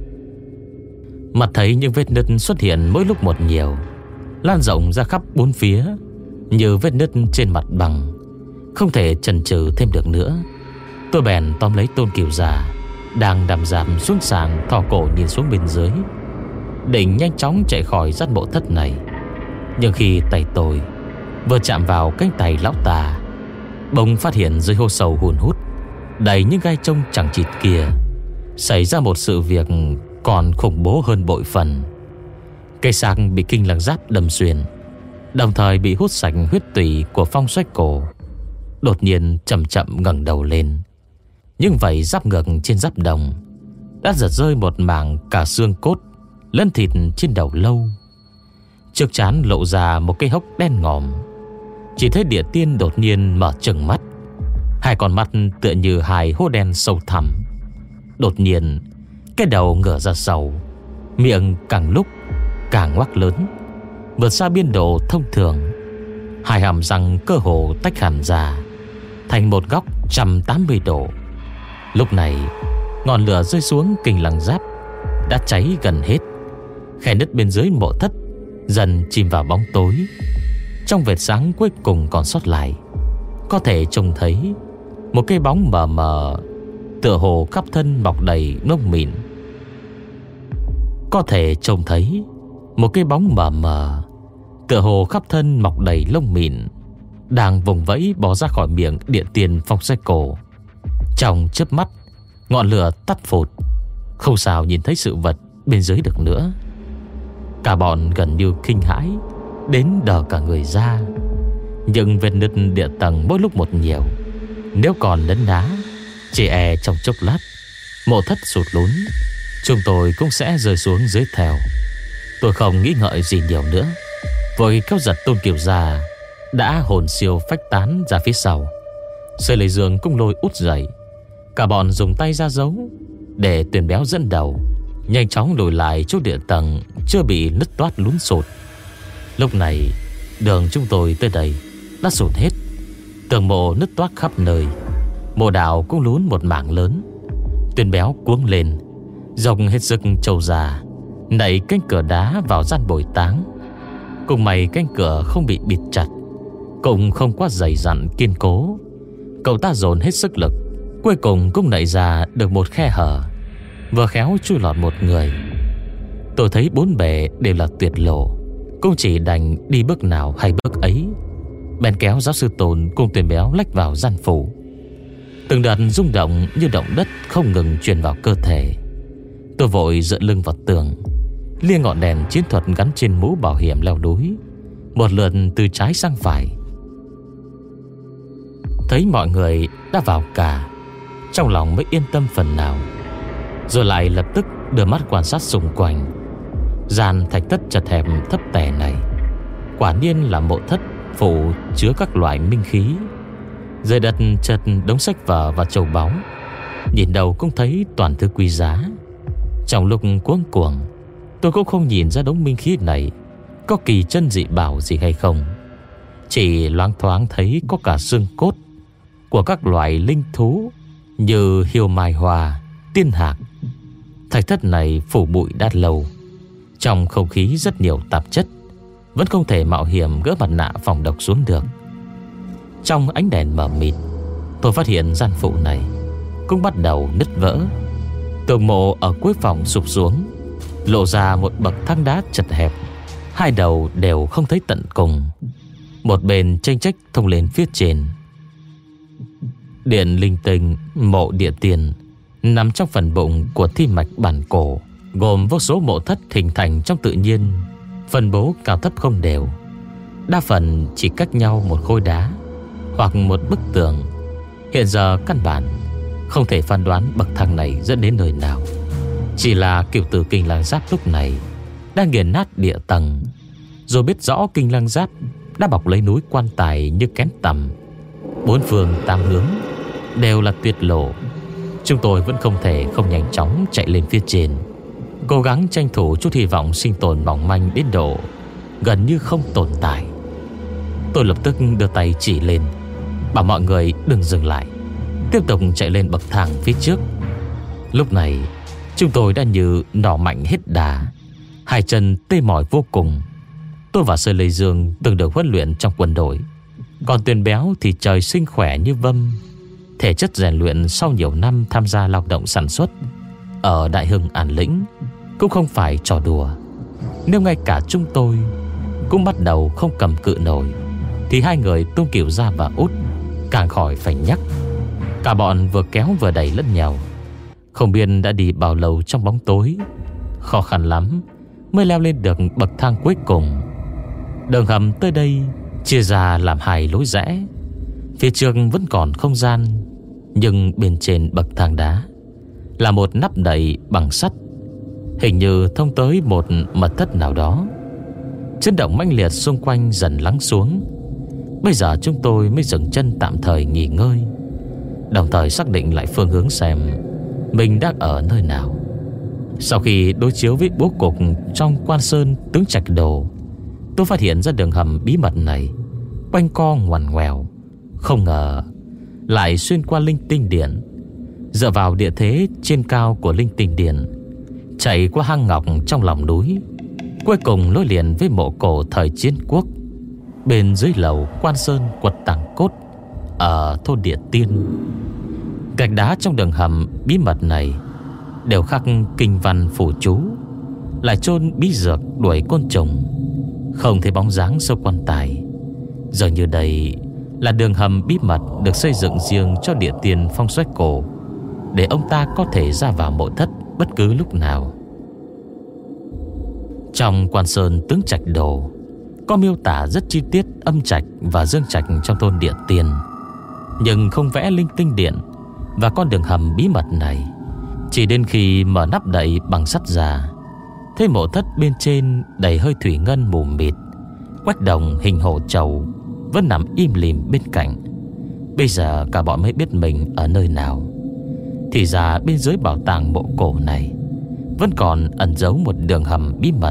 Mặt thấy những vết nứt xuất hiện mỗi lúc một nhiều, lan rộng ra khắp bốn phía như vết nứt trên mặt bằng. Không thể chần chừ thêm được nữa, tôi bèn tóm lấy Tôn Kiều già đang nằm rạp xuống sàn, thò cổ nhìn xuống bên dưới, định nhanh chóng chạy khỏi giắt mộ thất này. Nhưng khi tay tôi vừa chạm vào cánh tay lão ta, bỗng phát hiện dưới hô sầu hùn hút đầy những gai trông chẳng chịt kia xảy ra một sự việc còn khủng bố hơn bội phần. Cây xác bị kinh lăng giáp đâm xuyên, đồng thời bị hút sạch huyết tủy của phong xoách cổ, đột nhiên chậm chậm ngẩng đầu lên. Nhưng vậy giáp ngược trên giáp đồng đã giật rơi một mảng cả xương cốt lẫn thịt trên đầu lâu. Trước trán lộ ra một cái hốc đen ngòm. Chỉ thấy địa tiên đột nhiên mở trừng mắt, hai con mắt tựa như hai hố đen sâu thẳm. Đột nhiên cái đầu ngửa ra sau, miệng càng lúc càng ngoác lớn, vượt xa biên độ thông thường. Hai hàm răng cơ hồ tách hẳn ra thành một góc một trăm tám mươi độ. Lúc này ngọn lửa rơi xuống kinh lăng giáp đã cháy gần hết. Khe nứt bên dưới mộ thất dần chìm vào bóng tối. Trong vệt sáng cuối cùng còn sót lại, có thể trông thấy một cái bóng mờ mờ, tựa hồ khắp thân mọc đầy lông mịn. Có thể trông thấy một cái bóng mờ mờ, tựa hồ khắp thân mọc đầy lông mịn, đang vùng vẫy bò ra khỏi miệng điện tiền phong xoay cổ. Trong chớp mắt, ngọn lửa tắt phụt, không sao nhìn thấy sự vật bên dưới được nữa. Cả bọn gần như kinh hãi đến đờ cả người ra. Nhưng vết nứt địa tầng mỗi lúc một nhiều, nếu còn lấn ná, chỉ e trong chốc lát mộ thất sụt lún, chúng tôi cũng sẽ rơi xuống dưới theo. Tôi không nghĩ ngợi gì nhiều nữa, vội kéo giật Tôn Kiều già đã hồn siêu phách tán ra phía sau. Sơi lấy giường cũng lôi út dậy. Cả bọn dùng tay ra dấu để Tuyền Béo dẫn đầu, nhanh chóng lùi lại chỗ địa tầng chưa bị nứt toát lún sụt. Lúc này đường chúng tôi tới đây đã sụt hết, tường mộ nứt toát khắp nơi, mộ đạo cũng lún một mảng lớn. Tuyền Béo cuống lên, dòng hết sức trâu già đẩy cánh cửa đá vào gian bồi táng. Cùng may cánh cửa không bị bịt chặt, cũng không quá dày dặn kiên cố. Cậu ta dồn hết sức lực, cuối cùng cũng nảy ra được một khe hở, vừa khéo chui lọt một người. Tôi thấy bốn bề đều là tuyệt lộ, cũng chỉ đành đi bước nào hay bước ấy. Bèn kéo giáo sư Tôn cùng Tuyền Béo lách vào gian phủ. Từng đợt rung động như động đất không ngừng truyền vào cơ thể. Tôi vội dựa lưng vào tường, lia ngọn đèn chiến thuật gắn trên mũ bảo hiểm leo núi một lượt từ trái sang phải. Thấy mọi người đã vào cả, trong lòng mới yên tâm phần nào, rồi lại lập tức đưa mắt quan sát xung quanh. Gian thạch thất chật hẹp thấp tè này quả nhiên là mộ thất phủ chứa các loại minh khí. Dưới đất chật đống sách vở và châu báu, nhìn đầu cũng thấy toàn thứ quý giá. Trong lúc cuống cuồng, tôi cũng không nhìn ra đống minh khí này có kỳ chân dị bảo gì hay không. Chỉ loáng thoáng thấy có cả xương cốt của các loại linh thú như hiêu mai hoa, tiên hạc. Thạch thất này phủ bụi đã lâu, trong không khí rất nhiều tạp chất, vẫn không thể mạo hiểm gỡ mặt nạ phòng độc xuống được. Trong ánh đèn mờ mịt, tôi phát hiện gian phụ này cũng bắt đầu nứt vỡ. Tường mộ ở cuối phòng sụp xuống, lộ ra một bậc thang đá chật hẹp, hai đầu đều không thấy tận cùng. Một bên chênh chách thông lên phía trên. Điện linh tinh mộ địa tiền nằm trong phần bụng của thi mạch bản cổ, gồm vô số mộ thất hình thành trong tự nhiên, phân bố cao thấp không đều, đa phần chỉ cách nhau một khối đá hoặc một bức tường. Hiện giờ căn bản không thể phán đoán bậc thang này dẫn đến nơi nào. Chỉ là Cửu Tử Kinh Lăng Giáp lúc này đang nghiền nát địa tầng, rồi biết rõ Kinh Lăng Giáp đã bọc lấy núi quan tài như kén tằm. Bốn phương tám hướng đều là tuyệt lộ. Chúng tôi vẫn không thể không nhanh chóng chạy lên phía trên, cố gắng tranh thủ chút hy vọng sinh tồn mỏng manh đến độ gần như không tồn tại. Tôi lập tức đưa tay chỉ lên, bảo mọi người đừng dừng lại, tiếp tục chạy lên bậc thang phía trước. Lúc này chúng tôi đã như nỏ mạnh hết đà, hai chân tê mỏi vô cùng. Tôi và Sơ Lê Dương từng được huấn luyện trong quân đội, còn Tuyền Béo thì trời sinh khỏe như vâm. Thể chất rèn luyện sau nhiều năm tham gia lao động sản xuất ở Đại Hưng An Lĩnh cũng không phải trò đùa. Nếu ngay cả chúng tôi cũng bắt đầu không cầm cự nổi, thì hai người Tung Cửu Gia và Út càng khỏi phải nhắc. Cả bọn vừa kéo vừa đẩy lẫn nhau, không biết đã đi bao lâu trong bóng tối. Khó khăn lắm mới leo lên được bậc thang cuối cùng. Đường hầm tới đây chia ra làm hai lối rẽ. Phía trước vẫn còn không gian, nhưng bên trên bậc thang đá là một nắp đậy bằng sắt, hình như thông tới một mật thất nào đó. Chấn động mãnh liệt xung quanh dần lắng xuống. Bây giờ chúng tôi mới dừng chân tạm thời nghỉ ngơi, đồng thời xác định lại phương hướng xem mình đang ở nơi nào. Sau khi đối chiếu với bố cục trong Quan Sơn Tướng Trạch Đồ, tôi phát hiện ra đường hầm bí mật này quanh co ngoằn ngoèo, không ngờ lại xuyên qua Linh Tinh Điện. Dựa vào địa thế trên cao của Linh Tinh Điện, chạy qua hang ngọc trong lòng núi, cuối cùng nối liền với mộ cổ thời Chiến Quốc. Bên dưới lầu Quan Sơn quật tàng cốt ở thôn Địa Tiên. Gạch đá trong đường hầm bí mật này đều khắc kinh văn phủ chú, lại chôn bí dược đuổi côn trùng, không thấy bóng dáng sâu quan tài. Dường như đây là đường hầm bí mật được xây dựng riêng cho Địa Tiên Phong Xoách Cổ, để ông ta có thể ra vào mộ thất bất cứ lúc nào. Trong Quan Sơn Tướng Trạch Đồ có miêu tả rất chi tiết âm trạch và dương trạch trong thôn Địa Tiên, nhưng không vẽ linh tinh điện và con đường hầm bí mật này. Chỉ đến khi mở nắp đậy bằng sắt ra, thấy mộ thất bên trên đầy hơi thủy ngân mù mịt, quách đồng hình hổ trầu vẫn nằm im lìm bên cạnh. Bây giờ cả bọn mới biết mình ở nơi nào. Thì ra bên dưới bảo tàng mộ cổ này vẫn còn ẩn giấu một đường hầm bí mật.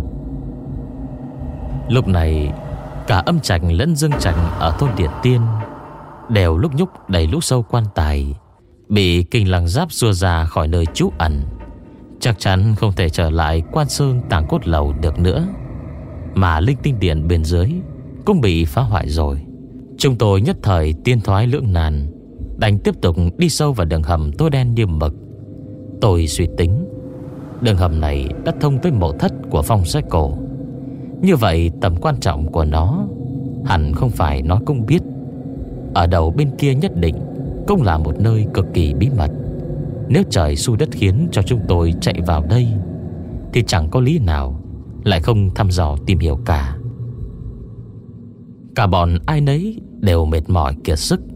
Lúc này cả âm trạch lẫn dương trạch ở thôn Địa Tiên đều lúc nhúc đầy lũ sâu quan tài, bị Kinh Lăng Giáp xua ra khỏi nơi trú ẩn, chắc chắn không thể trở lại Quan Sơn Tàng Cốt Lầu được nữa. Mà Linh Tinh Điện bên dưới cũng bị phá hoại rồi. Chúng tôi nhất thời tiên thoái lưỡng nan, đành tiếp tục đi sâu vào đường hầm tối đen như mực. Tôi suy tính, đường hầm này đã thông tới mộ thất của Phong Xoách Cổ. Như vậy tầm quan trọng của nó hẳn không phải nói cũng biết. Ở đầu bên kia nhất định cũng là một nơi cực kỳ bí mật. Nếu trời xui đất khiến cho chúng tôi chạy vào đây, thì chẳng có lý nào lại không thăm dò tìm hiểu cả. Cả bọn ai nấy đều mệt mỏi kiệt sức,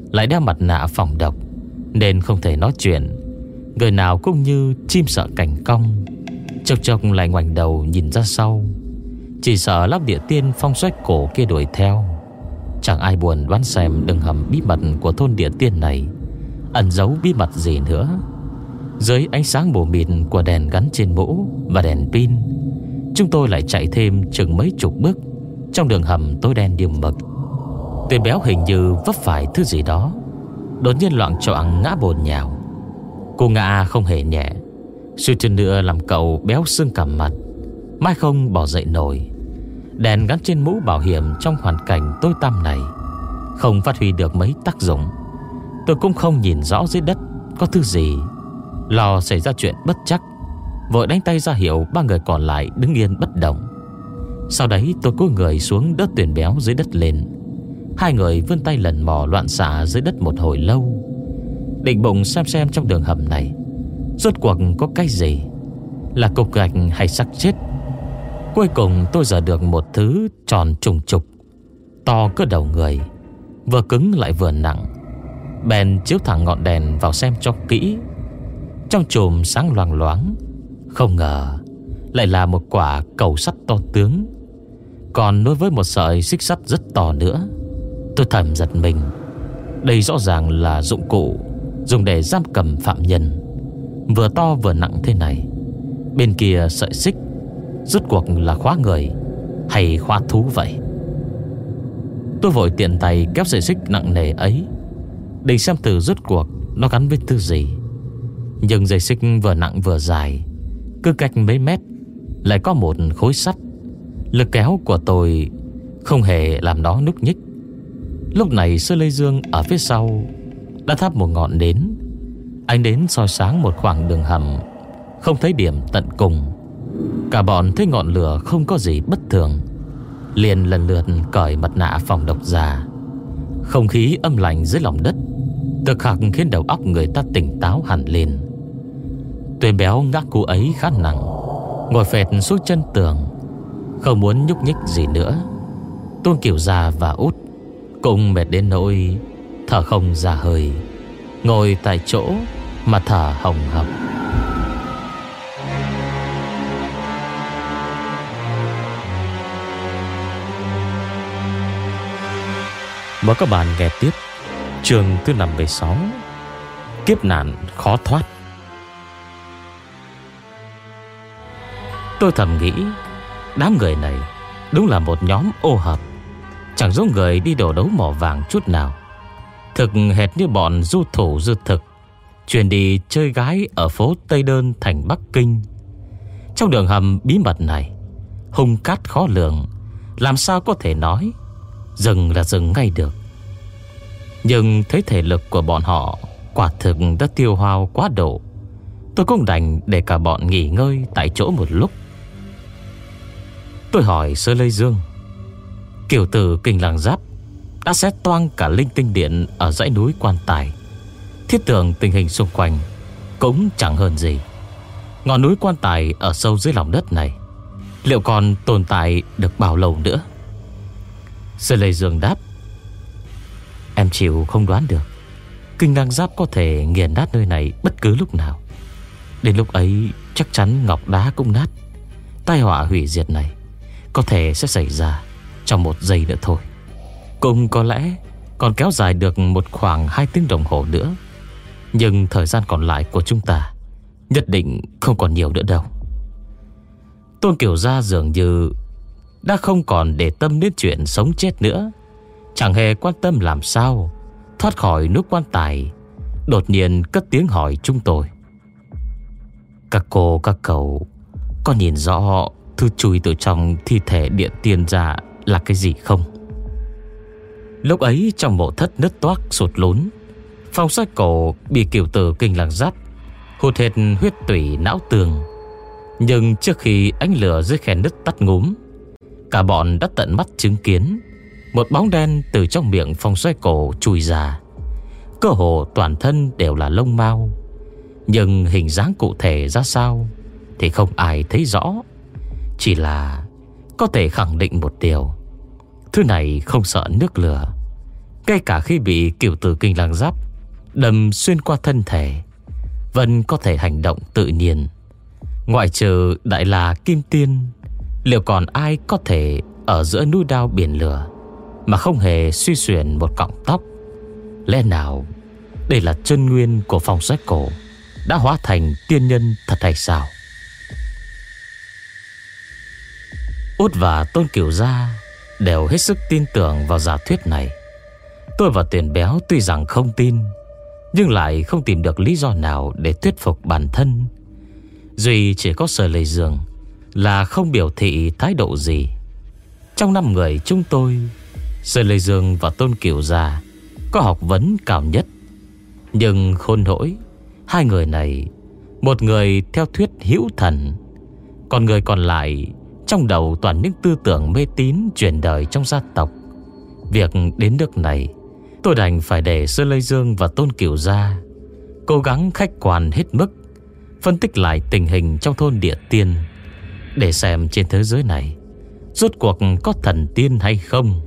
lại đeo mặt nạ phòng độc nên không thể nói chuyện. Người nào cũng như chim sợ cành cong, chốc chốc lại ngoảnh đầu nhìn ra sau, chỉ sợ lắp địa tiên phong xoách cổ kia đuổi theo. Chẳng ai buồn đoán xem đường hầm bí mật của thôn địa tiên này ẩn giấu bí mật gì nữa. Dưới ánh sáng mù mịt của đèn gắn trên mũ và đèn pin, chúng tôi lại chạy thêm chừng mấy chục bước trong đường hầm tối đen điềm mực. Tên béo hình như vấp phải thứ gì đó, đột nhiên loạng choạng ngã bồn nhào. Cô ngã không hề nhẹ, suýt chút nữa làm cậu béo sưng cả mặt, mãi không bỏ dậy nổi. Đèn gắn trên mũ bảo hiểm trong hoàn cảnh tối tăm này không phát huy được mấy tác dụng. Tôi cũng không nhìn rõ dưới đất có thứ gì, lo xảy ra chuyện bất chắc, vội đánh tay ra hiệu ba người còn lại đứng yên bất động. Sau đấy tôi cúi người xuống đỡ Tuyền béo dưới đất lên. Hai người vươn tay lần mò loạn xạ dưới đất một hồi lâu, định bụng xem xem trong đường hầm này rốt cuộc có cái gì, là cục gạch hay xác chết. Cuối cùng tôi giờ được một thứ tròn trùng trục, to cỡ đầu người, vừa cứng lại vừa nặng. Bèn chiếu thẳng ngọn đèn vào xem cho kỹ. Trong chùm sáng loang loáng, không ngờ lại là một quả cầu sắt to tướng, còn nối với một sợi xích sắt rất to nữa. Tôi thầm giật mình. Đây rõ ràng là dụng cụ dùng để giam cầm phạm nhân, vừa to vừa nặng thế này. Bên kia sợi xích rốt cuộc là khóa người hay khóa thú vậy? Tôi vội tiện tay kéo sợi xích nặng nề ấy, định xem thử rốt cuộc nó gắn với thứ gì. Nhưng dây xích vừa nặng vừa dài, cứ cách mấy mét lại có một khối sắt. Lực kéo của tôi không hề làm nó núc nhích. Lúc này Sơ Lê Dương ở phía sau đã thắp một ngọn nến. Ánh nến soi sáng một khoảng đường hầm, không thấy điểm tận cùng. Cả bọn thấy ngọn lửa không có gì bất thường, liền lần lượt cởi mặt nạ phòng độc ra. Không khí âm lạnh dưới lòng đất thực khắc khiến đầu óc người ta tỉnh táo hẳn lên. Tuyền béo ngã cú ấy khá nặng, ngồi phệt xuống chân tường, không muốn nhúc nhích gì nữa. Tôn Kiều Gia và Út cũng mệt đến nỗi thở không ra hơi, ngồi tại chỗ mà thở hồng hộc. Mời các bạn nghe tiếp chương thứ năm mươi sáu, Kiếp nạn khó thoát. Tôi thầm nghĩ, đám người này đúng là một nhóm ô hợp, chẳng giống người đi đổ đấu mỏ vàng chút nào. Thực hệt như bọn du thủ dư thực chuyên đi chơi gái ở phố Tây Đơn thành Bắc Kinh. Trong đường hầm bí mật này, hung cát khó lường, làm sao có thể nói dừng là dừng ngay được. Nhưng thấy thể lực của bọn họ quả thực đã tiêu hao quá độ, tôi cũng đành để cả bọn nghỉ ngơi tại chỗ một lúc. Tôi hỏi Sơ Lê Dương, kiểu tử Kinh Làng Giáp đã xé toang cả linh tinh điện ở dãy núi Quan Tài. Thiết tưởng tình hình xung quanh cũng chẳng hơn gì. Ngọn núi Quan Tài ở sâu dưới lòng đất này liệu còn tồn tại được bao lâu nữa? Sơ Lê Dương đáp, em chịu không đoán được. Kinh Làng Giáp có thể nghiền nát nơi này bất cứ lúc nào. Đến lúc ấy chắc chắn ngọc đá cũng nát. Tai họa hủy diệt này có thể sẽ xảy ra trong một giây nữa thôi. Cũng có lẽ còn kéo dài được một khoảng hai tiếng đồng hồ nữa. Nhưng thời gian còn lại của chúng ta nhất định không còn nhiều nữa đâu. Tôn Kiều Gia dường như đã không còn để tâm đến chuyện sống chết nữa, chẳng hề quan tâm làm sao thoát khỏi núi Quan Tài. Đột nhiên cất tiếng hỏi chúng tôi, các cô các cậu có nhìn rõ thứ chui từ trong thi thể địa tiên ra là cái gì không? Lúc ấy trong mộ thất nứt toác sụt lún, phong sách cổ bị kiểu tử Kinh Làng Giáp hút hết huyết tủy não tường. Nhưng trước khi ánh lửa dưới khe nứt tắt ngúm, cả bọn đã tận mắt chứng kiến một bóng đen từ trong miệng phong xoay cổ chui ra. Cơ hồ toàn thân đều là lông mao, nhưng hình dáng cụ thể ra sao thì không ai thấy rõ. Chỉ là có thể khẳng định một điều, thứ này không sợ nước lửa. Ngay cả khi bị cửu tử kinh lăng giáp đâm xuyên qua thân thể, vẫn có thể hành động tự nhiên. Ngoại trừ Đại La Kim Tiên, liệu còn ai có thể ở giữa núi đao biển lửa mà không hề suy xuyển một cọng tóc? Lẽ nào đây là chân nguyên của Phong Xoáy Cổ đã hóa thành tiên nhân thật hay sao? Út và Tôn Cửu Gia đều hết sức tin tưởng vào giả thuyết này. Tôi và Tiền Béo tuy rằng không tin, nhưng lại không tìm được lý do nào để thuyết phục bản thân. Duy chỉ có Sở Lệ Dương là không biểu thị thái độ gì. Trong năm người chúng tôi, Sở Lệ Dương và Tôn Cửu Gia có học vấn cao nhất. Nhưng khôn nỗi, hai người này, một người theo thuyết hữu thần, còn người còn lại trong đầu toàn những tư tưởng mê tín truyền đời trong gia tộc. Việc đến nước này, tôi đành phải để Sở Lệ Dương và Tôn Cửu Gia cố gắng khách quan hết mức, phân tích lại tình hình trong thôn Địa Tiên, để xem trên thế giới này rốt cuộc có thần tiên hay không.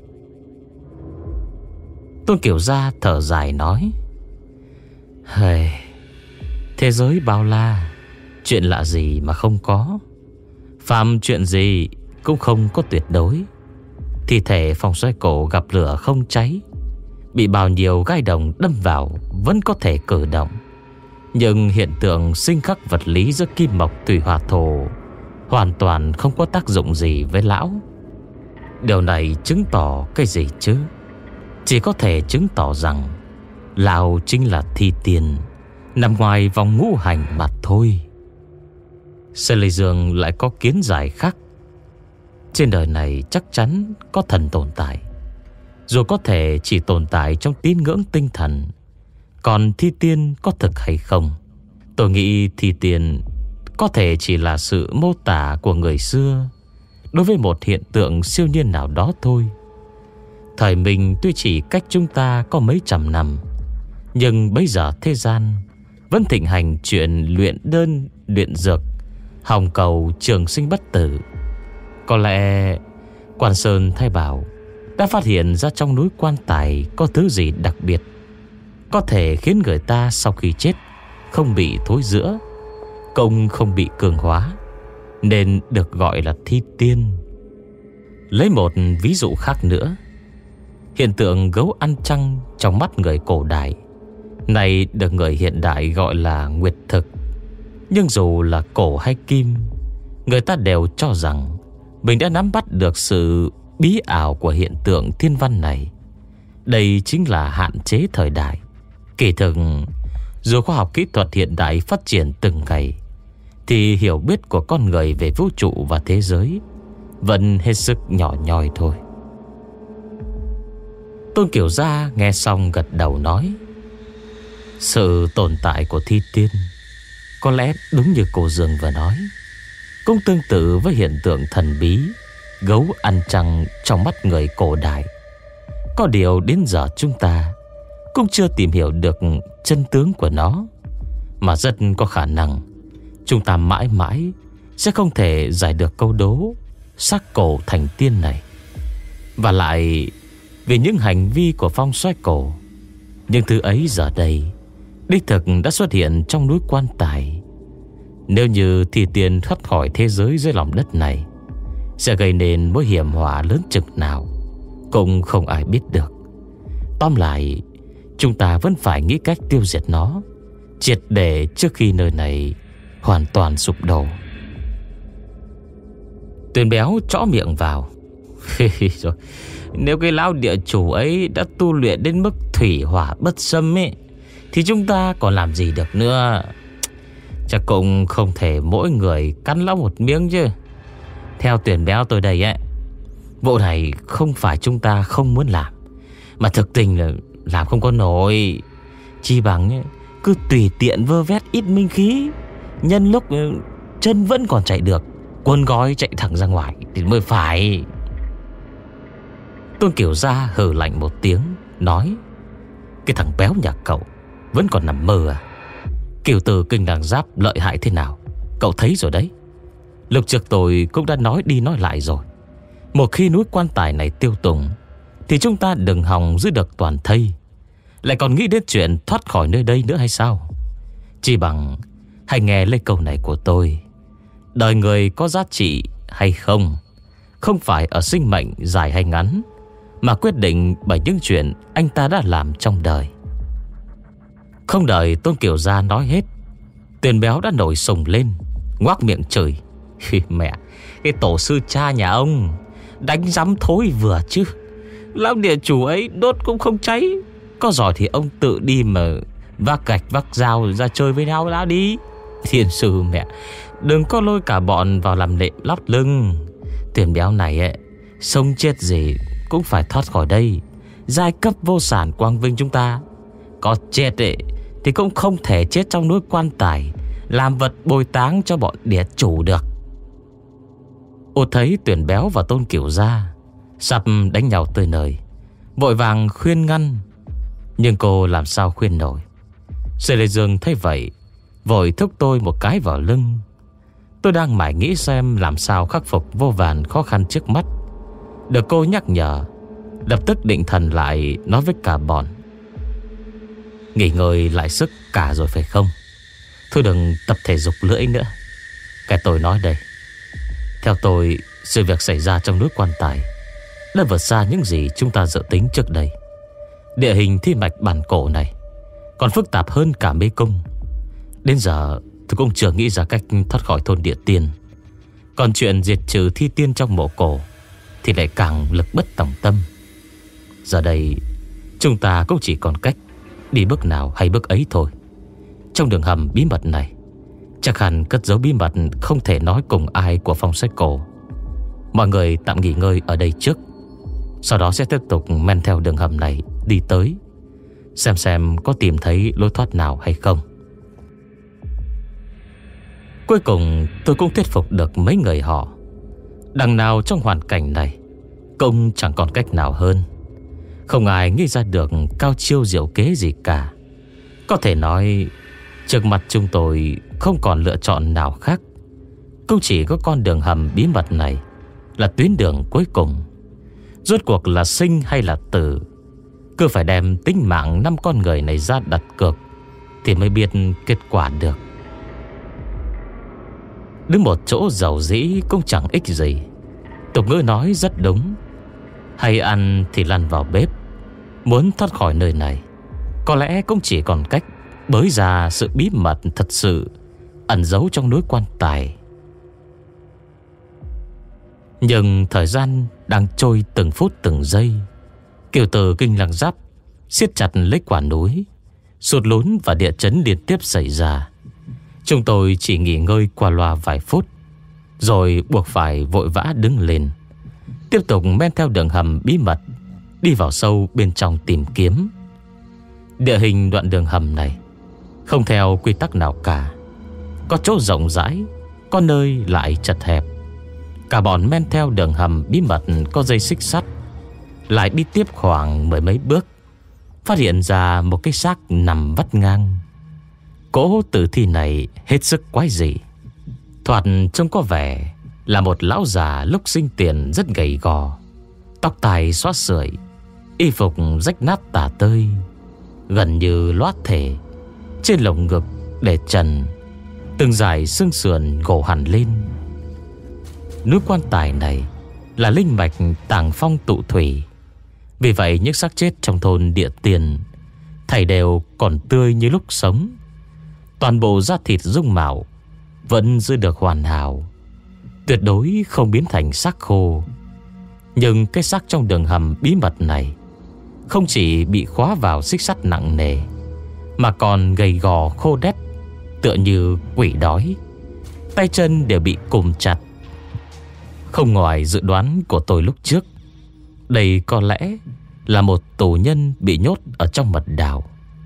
Tôn Cửu Gia thở dài nói: Hây, thế giới bao la, chuyện lạ gì mà không có. Phàm chuyện gì cũng không có tuyệt đối. Thi thể Phong Xoáy Cổ gặp lửa không cháy, bị bao nhiêu gai đồng đâm vào vẫn có thể cử động. Nhưng hiện tượng sinh khắc vật lý giữa kim mộc thủy hỏa thổ hoàn toàn không có tác dụng gì với lão. Điều này chứng tỏ cái gì chứ? Chỉ có thể chứng tỏ rằng lão chính là thi tiên, nằm ngoài vòng ngũ hành mà thôi. Sở Lệ Dương lại có kiến giải khác. Trên đời này chắc chắn có thần tồn tại, dù có thể chỉ tồn tại trong tín ngưỡng tinh thần. Còn thi tiên có thực hay không, tôi nghĩ thi tiên có thể chỉ là sự mô tả của người xưa đối với một hiện tượng siêu nhiên nào đó thôi. Thời mình tuy chỉ cách chúng ta có mấy trăm năm, nhưng bây giờ thế gian vẫn thịnh hành chuyện luyện đơn, luyện dược, hồng cầu trường sinh bất tử. Có lẽ Quan Sơn Thái Bảo đã phát hiện ra trong núi quan tài có thứ gì đặc biệt, có thể khiến người ta sau khi chết không bị thối rữa, công không bị cường hóa, nên được gọi là thi tiên. Lấy một ví dụ khác nữa, hiện tượng gấu ăn trăng trong mắt người cổ đại này được người hiện đại gọi là nguyệt thực. Nhưng dù là cổ hay kim, người ta đều cho rằng mình đã nắm bắt được sự bí ảo của hiện tượng thiên văn này. Đây chính là hạn chế thời đại. Kỳ thực, dù khoa học kỹ thuật hiện đại phát triển từng ngày, thì hiểu biết của con người về vũ trụ và thế giới vẫn hết sức nhỏ nhoi thôi. Tôn Cửu Gia nghe xong gật đầu nói: Sự tồn tại của thi tiên có lẽ đúng như cô Dương vừa nói, cũng tương tự với hiện tượng thần bí gấu ăn trăng trong mắt người cổ đại. Có điều đến giờ chúng ta cũng chưa tìm hiểu được chân tướng của nó, mà rất có khả năng chúng ta mãi mãi sẽ không thể giải được câu đố xác cổ thành tiên này. Và lại vì những hành vi của Phong Xoáy Cổ, những thứ ấy giờ đây đích thực đã xuất hiện trong núi quan tài. Nếu như thi tiên thoát khỏi thế giới dưới lòng đất này, sẽ gây nên mối hiểm họa lớn chừng nào cũng không ai biết được. Tóm lại, chúng ta vẫn phải nghĩ cách tiêu diệt nó triệt để trước khi nơi này hoàn toàn sụp đổ. Tuyền Béo chõ miệng vào: Rồi, nếu cái lão địa chủ ấy đã tu luyện đến mức thủy hỏa bất xâm ấy, thì chúng ta còn làm gì được nữa. Chắc cũng không thể mỗi người cắn lão một miếng chứ. Theo Tuyền Béo tôi đây ấy, vụ này không phải chúng ta không muốn làm, mà thực tình là làm không có nổi. Chi bằng ấy, cứ tùy tiện vơ vét ít minh khí, nhân lúc chân vẫn còn chạy được, quần gói chạy thẳng ra ngoài thì mới phải. Tôn Cửu Gia hừ lạnh một tiếng nói: Cái thằng béo nhà cậu vẫn còn nằm mơ à? Kiều Tử Kinh Đằng Giáp lợi hại thế nào cậu thấy rồi đấy. Lúc trước tôi cũng đã nói đi nói lại rồi, một khi núi quan tài này tiêu tùng thì chúng ta đừng hòng giữ được toàn thây, lại còn nghĩ đến chuyện thoát khỏi nơi đây nữa hay sao? Chỉ bằng hãy nghe lấy câu này của tôi. Đời người có giá trị hay không, không phải ở sinh mệnh dài hay ngắn, mà quyết định bởi những chuyện anh ta đã làm trong đời. Không đợi Tôn Kiều Gia nói hết, Tuyền Béo đã nổi sùng lên, ngoác miệng chửi: Mẹ, cái tổ sư cha nhà ông đánh rắm thối vừa chứ. Lão địa chủ ấy đốt cũng không cháy. Có giỏi thì ông tự đi mà vác gạch vác dao ra chơi với nhau đã đi. Thiên sư mẹ, đừng có lôi cả bọn vào làm nệm lót lưng. Tuyền Béo này ấy, sống chết gì cũng phải thoát khỏi đây. Giai cấp vô sản quang vinh chúng ta, có chết ấy thì cũng không thể chết trong núi quan tài, làm vật bồi táng cho bọn địa chủ được. Ô thấy Tuyền Béo và Tôn Kiều Gia sắp đánh nhau tới nơi, vội vàng khuyên ngăn, nhưng cô làm sao khuyên nổi. Sê Lê Dương thấy vậy, vội thúc tôi một cái vào lưng. Tôi đang mải nghĩ xem làm sao khắc phục vô vàn khó khăn trước mắt, được cô nhắc nhở, lập tức định thần lại, nói với cả bọn: nghỉ ngơi lại sức cả rồi phải không? Thôi đừng tập thể dục lưỡi nữa. Cái tôi nói đây, theo tôi, sự việc xảy ra trong núi quan tài đã vượt xa những gì chúng ta dự tính trước đây. Địa hình thi mạch bản cổ này còn phức tạp hơn cả mê cung. Đến giờ tôi cũng chưa nghĩ ra cách thoát khỏi thôn địa tiên. Còn chuyện diệt trừ thi tiên trong mộ cổ thì lại càng lực bất tòng tâm. Giờ đây chúng ta cũng chỉ còn cách đi bước nào hay bước ấy thôi. Trong đường hầm bí mật này chắc hẳn cất giấu bí mật không thể nói cùng ai của phong sách cổ. Mọi người tạm nghỉ ngơi ở đây trước, sau đó sẽ tiếp tục men theo đường hầm này đi tới, xem xem có tìm thấy lối thoát nào hay không. Cuối cùng tôi cũng thuyết phục được mấy người họ. Đằng nào trong hoàn cảnh này cũng chẳng còn cách nào hơn. Không ai nghĩ ra được cao chiêu diệu kế gì cả. Có thể nói trước mặt chúng tôi không còn lựa chọn nào khác. Cũng chỉ có con đường hầm bí mật này là tuyến đường cuối cùng. Rốt cuộc là sinh hay là tử, cứ phải đem tính mạng năm con người này ra đặt cược thì mới biết kết quả được. Đứng một chỗ giàu dĩ cũng chẳng ích gì. Tục ngữ nói rất đúng: hay ăn thì lăn vào bếp. Muốn thoát khỏi nơi này, có lẽ cũng chỉ còn cách bới ra sự bí mật thật sự ẩn giấu trong núi quan tài. Nhưng thời gian đang trôi từng phút từng giây. Kiều Tử Kinh Lăng Giáp siết chặt lấy quả núi. Sụt lún và địa chấn liên tiếp xảy ra. Chúng tôi chỉ nghỉ ngơi qua loa vài phút, rồi buộc phải vội vã đứng lên, tiếp tục men theo đường hầm bí mật đi vào sâu bên trong tìm kiếm. Địa hình đoạn đường hầm này không theo quy tắc nào cả. Có chỗ rộng rãi, có nơi lại chật hẹp. Cả bọn men theo đường hầm bí mật có dây xích sắt, lại đi tiếp khoảng mười mấy bước, phát hiện ra một cái xác nằm vắt ngang. Cỗ tử thi này hết sức quái dị. Thoạt trông có vẻ là một lão già lúc sinh tiền rất gầy gò, tóc tai xóa sưởi, y phục rách nát tả tơi, gần như loát thể. Trên lồng ngực để trần từng dải xương sườn gồ hẳn lên. Núi quan tài này là linh mạch tàng phong tụ thủy. Vì vậy những xác chết trong thôn địa tiền thảy đều còn tươi như lúc sống. Toàn bộ da thịt dung mạo vẫn giữ được hoàn hảo, tuyệt đối không biến thành xác khô. Nhưng cái xác trong đường hầm bí mật này không chỉ bị khóa vào xích sắt nặng nề, mà còn gầy gò khô đét, tựa như quỷ đói. Tay chân đều bị cùm chặt. Không ngoài dự đoán của tôi lúc trước, đây có lẽ là một tù nhân bị nhốt ở trong mật đào.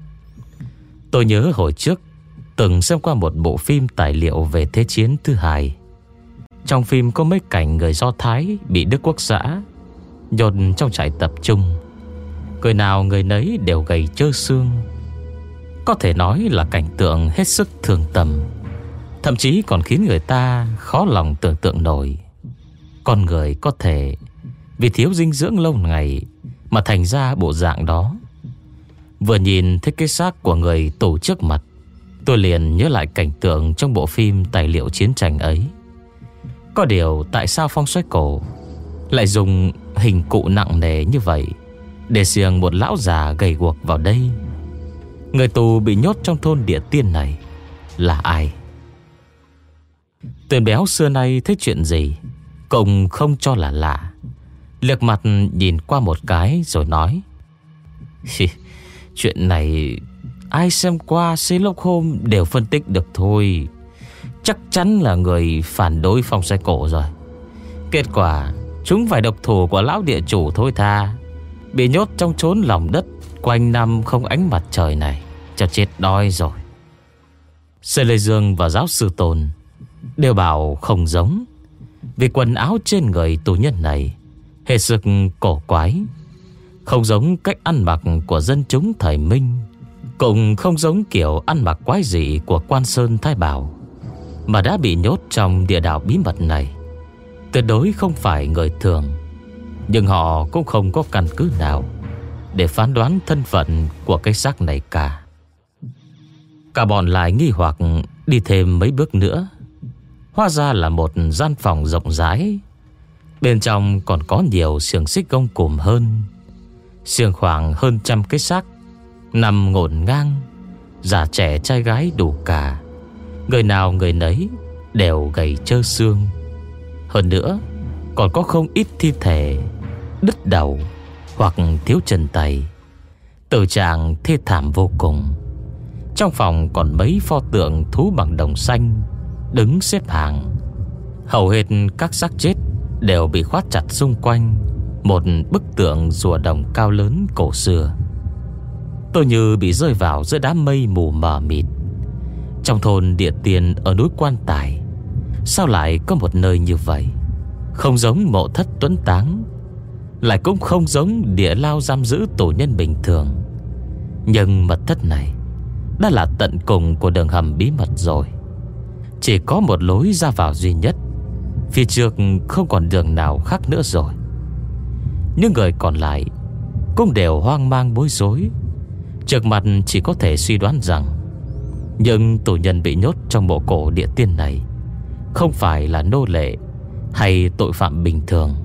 Tôi nhớ hồi trước từng xem qua một bộ phim tài liệu về Thế chiến thứ hai. Trong phim có mấy cảnh người Do Thái bị Đức Quốc xã nhốt trong trại tập trung. Người nào người nấy đều gầy trơ xương. Có thể nói là cảnh tượng hết sức thương tâm, thậm chí còn khiến người ta khó lòng tưởng tượng nổi. Con người có thể vì thiếu dinh dưỡng lâu ngày mà thành ra bộ dạng đó. Vừa nhìn thấy cái xác của người tù trước mặt, tôi liền nhớ lại cảnh tượng trong bộ phim tài liệu chiến tranh ấy. Có điều tại sao Phong Xoáy Cổ lại dùng hình cụ nặng nề như vậy để xiềng một lão già gầy guộc vào đây? Người tù bị nhốt trong thôn Địa Tiên này là ai? Tuyền béo xưa nay thấy chuyện gì cũng không cho là lạ. Liếc mặt nhìn qua một cái rồi nói: chuyện này ai xem qua Sherlock Holmes đều phân tích được thôi. Chắc chắn là người phản đối Phong Xoáy Cổ rồi. Kết quả chúng phải độc thủ của lão địa chủ thôi tha, bị nhốt trong chốn lòng đất quanh năm không ánh mặt trời này cho chết đói rồi. Sê Lê Dương và giáo sư Tôn đều bảo không giống, vì quần áo trên người tù nhân này hết sức cổ quái, không giống cách ăn mặc của dân chúng thời Minh, cũng không giống kiểu ăn mặc quái dị của Quan Sơn Thái Bảo, mà đã bị nhốt trong địa đạo bí mật này. Tuyệt đối không phải người thường. Nhưng họ cũng không có căn cứ nào để phán đoán thân phận của cái xác này cả. Cả bọn lại nghi hoặc đi thêm mấy bước nữa. Hóa ra là một gian phòng rộng rãi. Bên trong còn có nhiều xiềng xích gông cùm hơn. Xiềng khoảng hơn trăm cái xác nằm ngổn ngang, già trẻ trai gái đủ cả. Người nào người nấy đều gầy trơ xương. Hơn nữa còn có không ít thi thể đứt đầu hoặc thiếu chân tay, tử trạng thê thảm vô cùng. Trong phòng còn mấy pho tượng thú bằng đồng xanh đứng xếp hàng. Hầu hết các xác chết đều bị khoát chặt xung quanh một bức tượng rùa đồng cao lớn cổ xưa. Tôi như bị rơi vào giữa đám mây mù mờ mịt. Trong thôn Địa Tiên ở núi Quan Tài, sao lại có một nơi như vậy? Không giống mộ thất tuấn táng, lại cũng không giống địa lao giam giữ tù nhân bình thường. Nhưng mật thất này đã là tận cùng của đường hầm bí mật rồi. Chỉ có một lối ra vào duy nhất, phía trước không còn đường nào khác nữa rồi. Những người còn lại cũng đều hoang mang bối rối. Trước mặt chỉ có thể suy đoán rằng những tù nhân bị nhốt trong mộ cổ Địa Tiên này không phải là nô lệ hay tội phạm bình thường.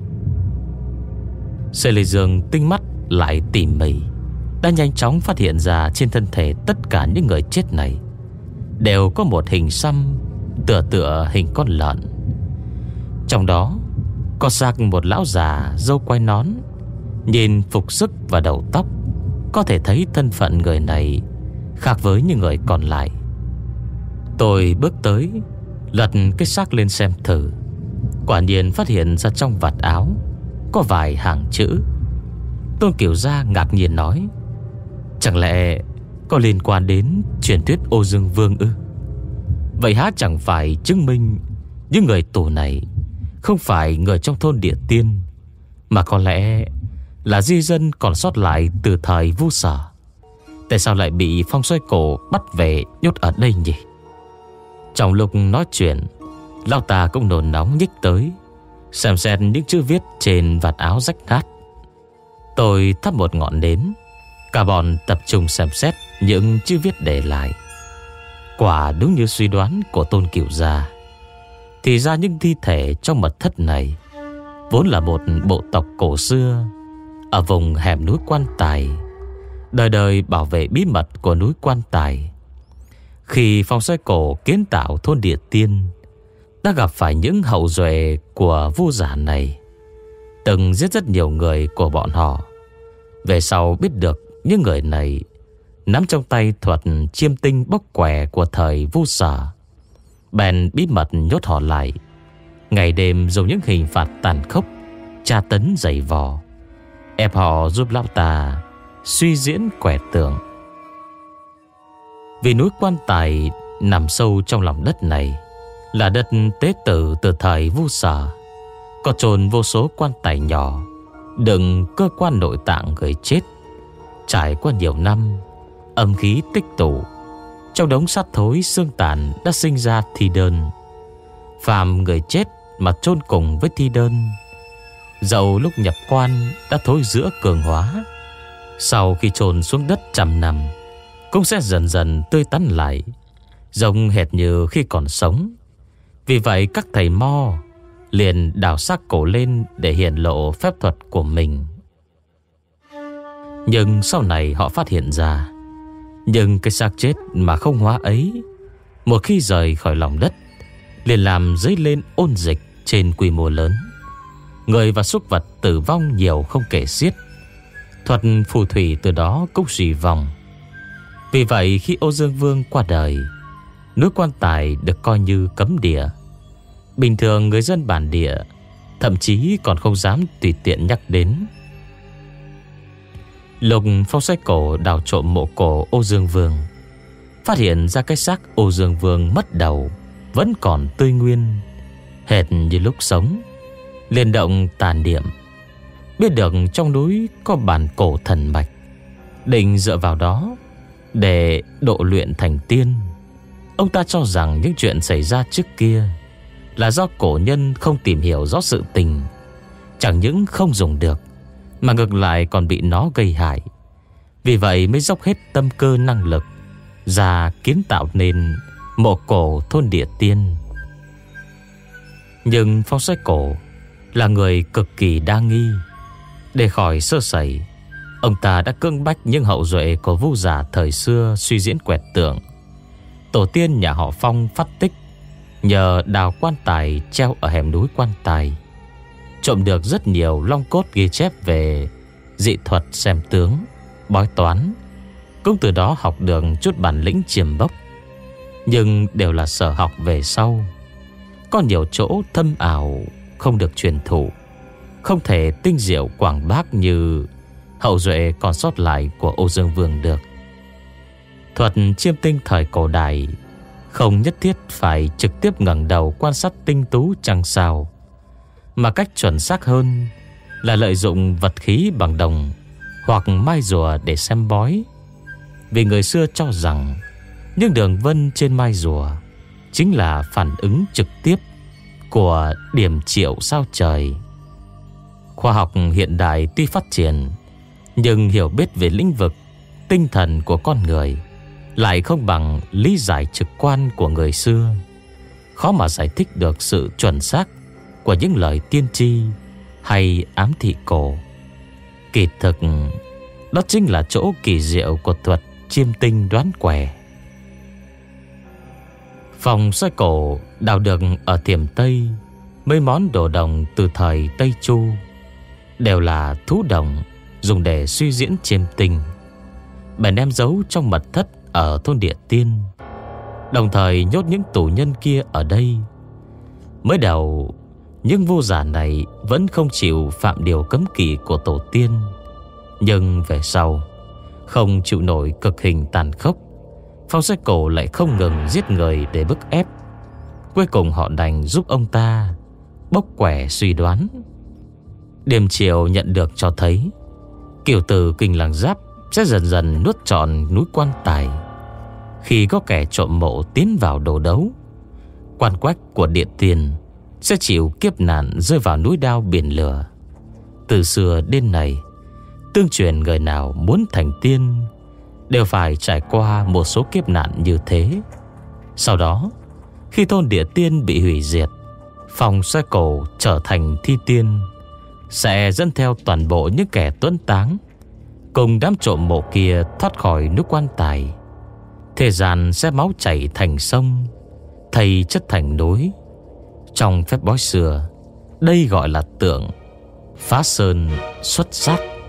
Sê Lê Dương tinh mắt lại tỉ mỉ, đã nhanh chóng phát hiện ra trên thân thể tất cả những người chết này đều có một hình xăm tựa tựa hình con lợn. Trong đó có xác một lão già râu quai nón. Nhìn phục sức và đầu tóc, có thể thấy thân phận người này khác với những người còn lại. Tôi bước tới, lật cái xác lên xem thử. Quả nhiên phát hiện ra trong vạt áo có vài hàng chữ. Tôn Kiểu Gia ngạc nhiên nói: chẳng lẽ có liên quan đến truyền thuyết Ô Dương Vương ư? Vậy há chẳng phải chứng minh những người tù này không phải người trong thôn Địa Tiên, mà có lẽ là di dân còn sót lại từ thời Vu Sở. Tại sao lại bị Phong Xoáy Cổ bắt về nhốt ở đây nhỉ? Trong lúc nói chuyện, lão ta cũng nôn nóng nhích tới, xem xét những chữ viết trên vạt áo rách nát. Tôi thắp một ngọn nến, cả bọn tập trung xem xét những chữ viết để lại. Quả đúng như suy đoán của Tôn Kiểu Gia. Thì ra những thi thể trong mật thất này vốn là một bộ tộc cổ xưa ở vùng hẻm núi Quan Tài, đời đời bảo vệ bí mật của núi Quan Tài. Khi Phong Xoáy Cổ kiến tạo thôn Địa Tiên, đã gặp phải những hậu duệ của vua giả này, từng giết rất nhiều người của bọn họ. Về sau biết được những người này nắm trong tay thuật chiêm tinh bốc quẻ của thời Vu Sở, bèn bí mật nhốt họ lại, ngày đêm dùng những hình phạt tàn khốc, tra tấn dày vò, ép họ giúp lão ta suy diễn quẻ tượng. Vì núi Quan Tài nằm sâu trong lòng đất này, là đất tế tự từ thời Vu Sở, có chôn vô số quan tài nhỏ đựng cơ quan nội tạng người chết. Trải qua nhiều năm, âm khí tích tụ, trong đống xác thối xương tàn đã sinh ra thi đơn. Phàm người chết mà chôn cùng với thi đơn Dẫu lúc nhập quan đã thối rữa cường hóa, sau khi chôn xuống đất trăm năm cũng sẽ dần dần tươi tắn lại, giống hệt như khi còn sống. Vì vậy các thầy mo liền đào xác cổ lên để hiển lộ phép thuật của mình. Nhưng sau này họ phát hiện ra, nhưng cái xác chết mà không hóa ấy, một khi rời khỏi lòng đất, liền làm dấy lên ôn dịch trên quy mô lớn. Người và súc vật tử vong nhiều không kể xiết. Thuật phù thủy từ đó cũng suy vong. Vì vậy khi Âu Dương Vương qua đời, núi Quan Tài được coi như cấm địa. Bình thường người dân bản địa thậm chí còn không dám tùy tiện nhắc đến. Lục Phong Xoay Cổ đào trộm mộ cổ Âu Dương Vương, phát hiện ra cái xác Âu Dương Vương mất đầu vẫn còn tươi nguyên, hệt như lúc sống. Liền động tàn niệm, biết được trong núi có bản cổ thần mạch, định dựa vào đó để độ luyện thành tiên. Ông ta cho rằng những chuyện xảy ra trước kia là do cổ nhân không tìm hiểu rõ sự tình, chẳng những không dùng được mà ngược lại còn bị nó gây hại. Vì vậy mới dốc hết tâm cơ năng lực ra kiến tạo nên mộ cổ thôn địa tiên. Nhưng Phong Xoay Cổ là người cực kỳ đa nghi. Để khỏi sơ sẩy, ông ta đã cưỡng bách những hậu duệ của vua giả thời xưa suy diễn quẹt tượng. Tổ tiên nhà họ Phong phát tích nhờ đào quan tài treo ở hẻm núi Quan Tài, trộm được rất nhiều long cốt ghi chép về dị thuật xem tướng, bói toán. Cũng từ đó học được chút bản lĩnh chiêm bốc, nhưng đều là sở học về sau. Có nhiều chỗ thâm ảo không được truyền thụ, không thể tinh diệu quảng bác như hậu duệ còn sót lại của Âu Dương Vương được. Thuật chiêm tinh thời cổ đại không nhất thiết phải trực tiếp ngẩng đầu quan sát tinh tú trăng sao, mà cách chuẩn xác hơn là lợi dụng vật khí bằng đồng hoặc mai rùa để xem bói. Vì người xưa cho rằng những đường vân trên mai rùa chính là phản ứng trực tiếp của điểm triệu sao trời. Khoa học hiện đại tuy phát triển, nhưng hiểu biết về lĩnh vực tinh thần của con người lại không bằng lý giải trực quan của người xưa. Khó mà giải thích được sự chuẩn xác của những lời tiên tri hay ám thị cổ. Kỳ thực, đó chính là chỗ kỳ diệu của thuật chiêm tinh đoán quẻ. Phong Xoay Cổ đào được ở Thiểm Tây mấy món đồ đồng từ thời Tây Chu, đều là thú đồng dùng để suy diễn chiêm tinh. Bèn đem giấu trong mật thất ở thôn địa tiên, đồng thời nhốt những tù nhân kia ở đây. Mới đầu, những vô giả này vẫn không chịu phạm điều cấm kỵ của tổ tiên, nhưng về sau không chịu nổi cực hình tàn khốc, Phong Xoay Cổ lại không ngừng giết người để bức ép. Cuối cùng họ đành giúp ông ta bốc quẻ suy đoán. Điềm Triều nhận được cho thấy kiểu tử Kình Làng Giáp sẽ dần dần nuốt trọn núi Quan Tài. Khi có kẻ trộm mộ tiến vào đồ đấu, quan quách của địa tiền sẽ chịu kiếp nạn rơi vào núi đao biển lửa. Từ xưa đến nay, tương truyền người nào muốn thành tiên đều phải trải qua một số kiếp nạn như thế. Sau đó, khi thôn địa tiên bị hủy diệt, Phong Xoay Cổ trở thành thi tiên, sẽ dẫn theo toàn bộ những kẻ tuấn táng cùng đám trộm mộ kia thoát khỏi núi Quan Tài. Thế gian sẽ máu chảy thành sông, thây chất thành núi. Trong phép bói xưa, đây gọi là tượng phá sơn xuất sát.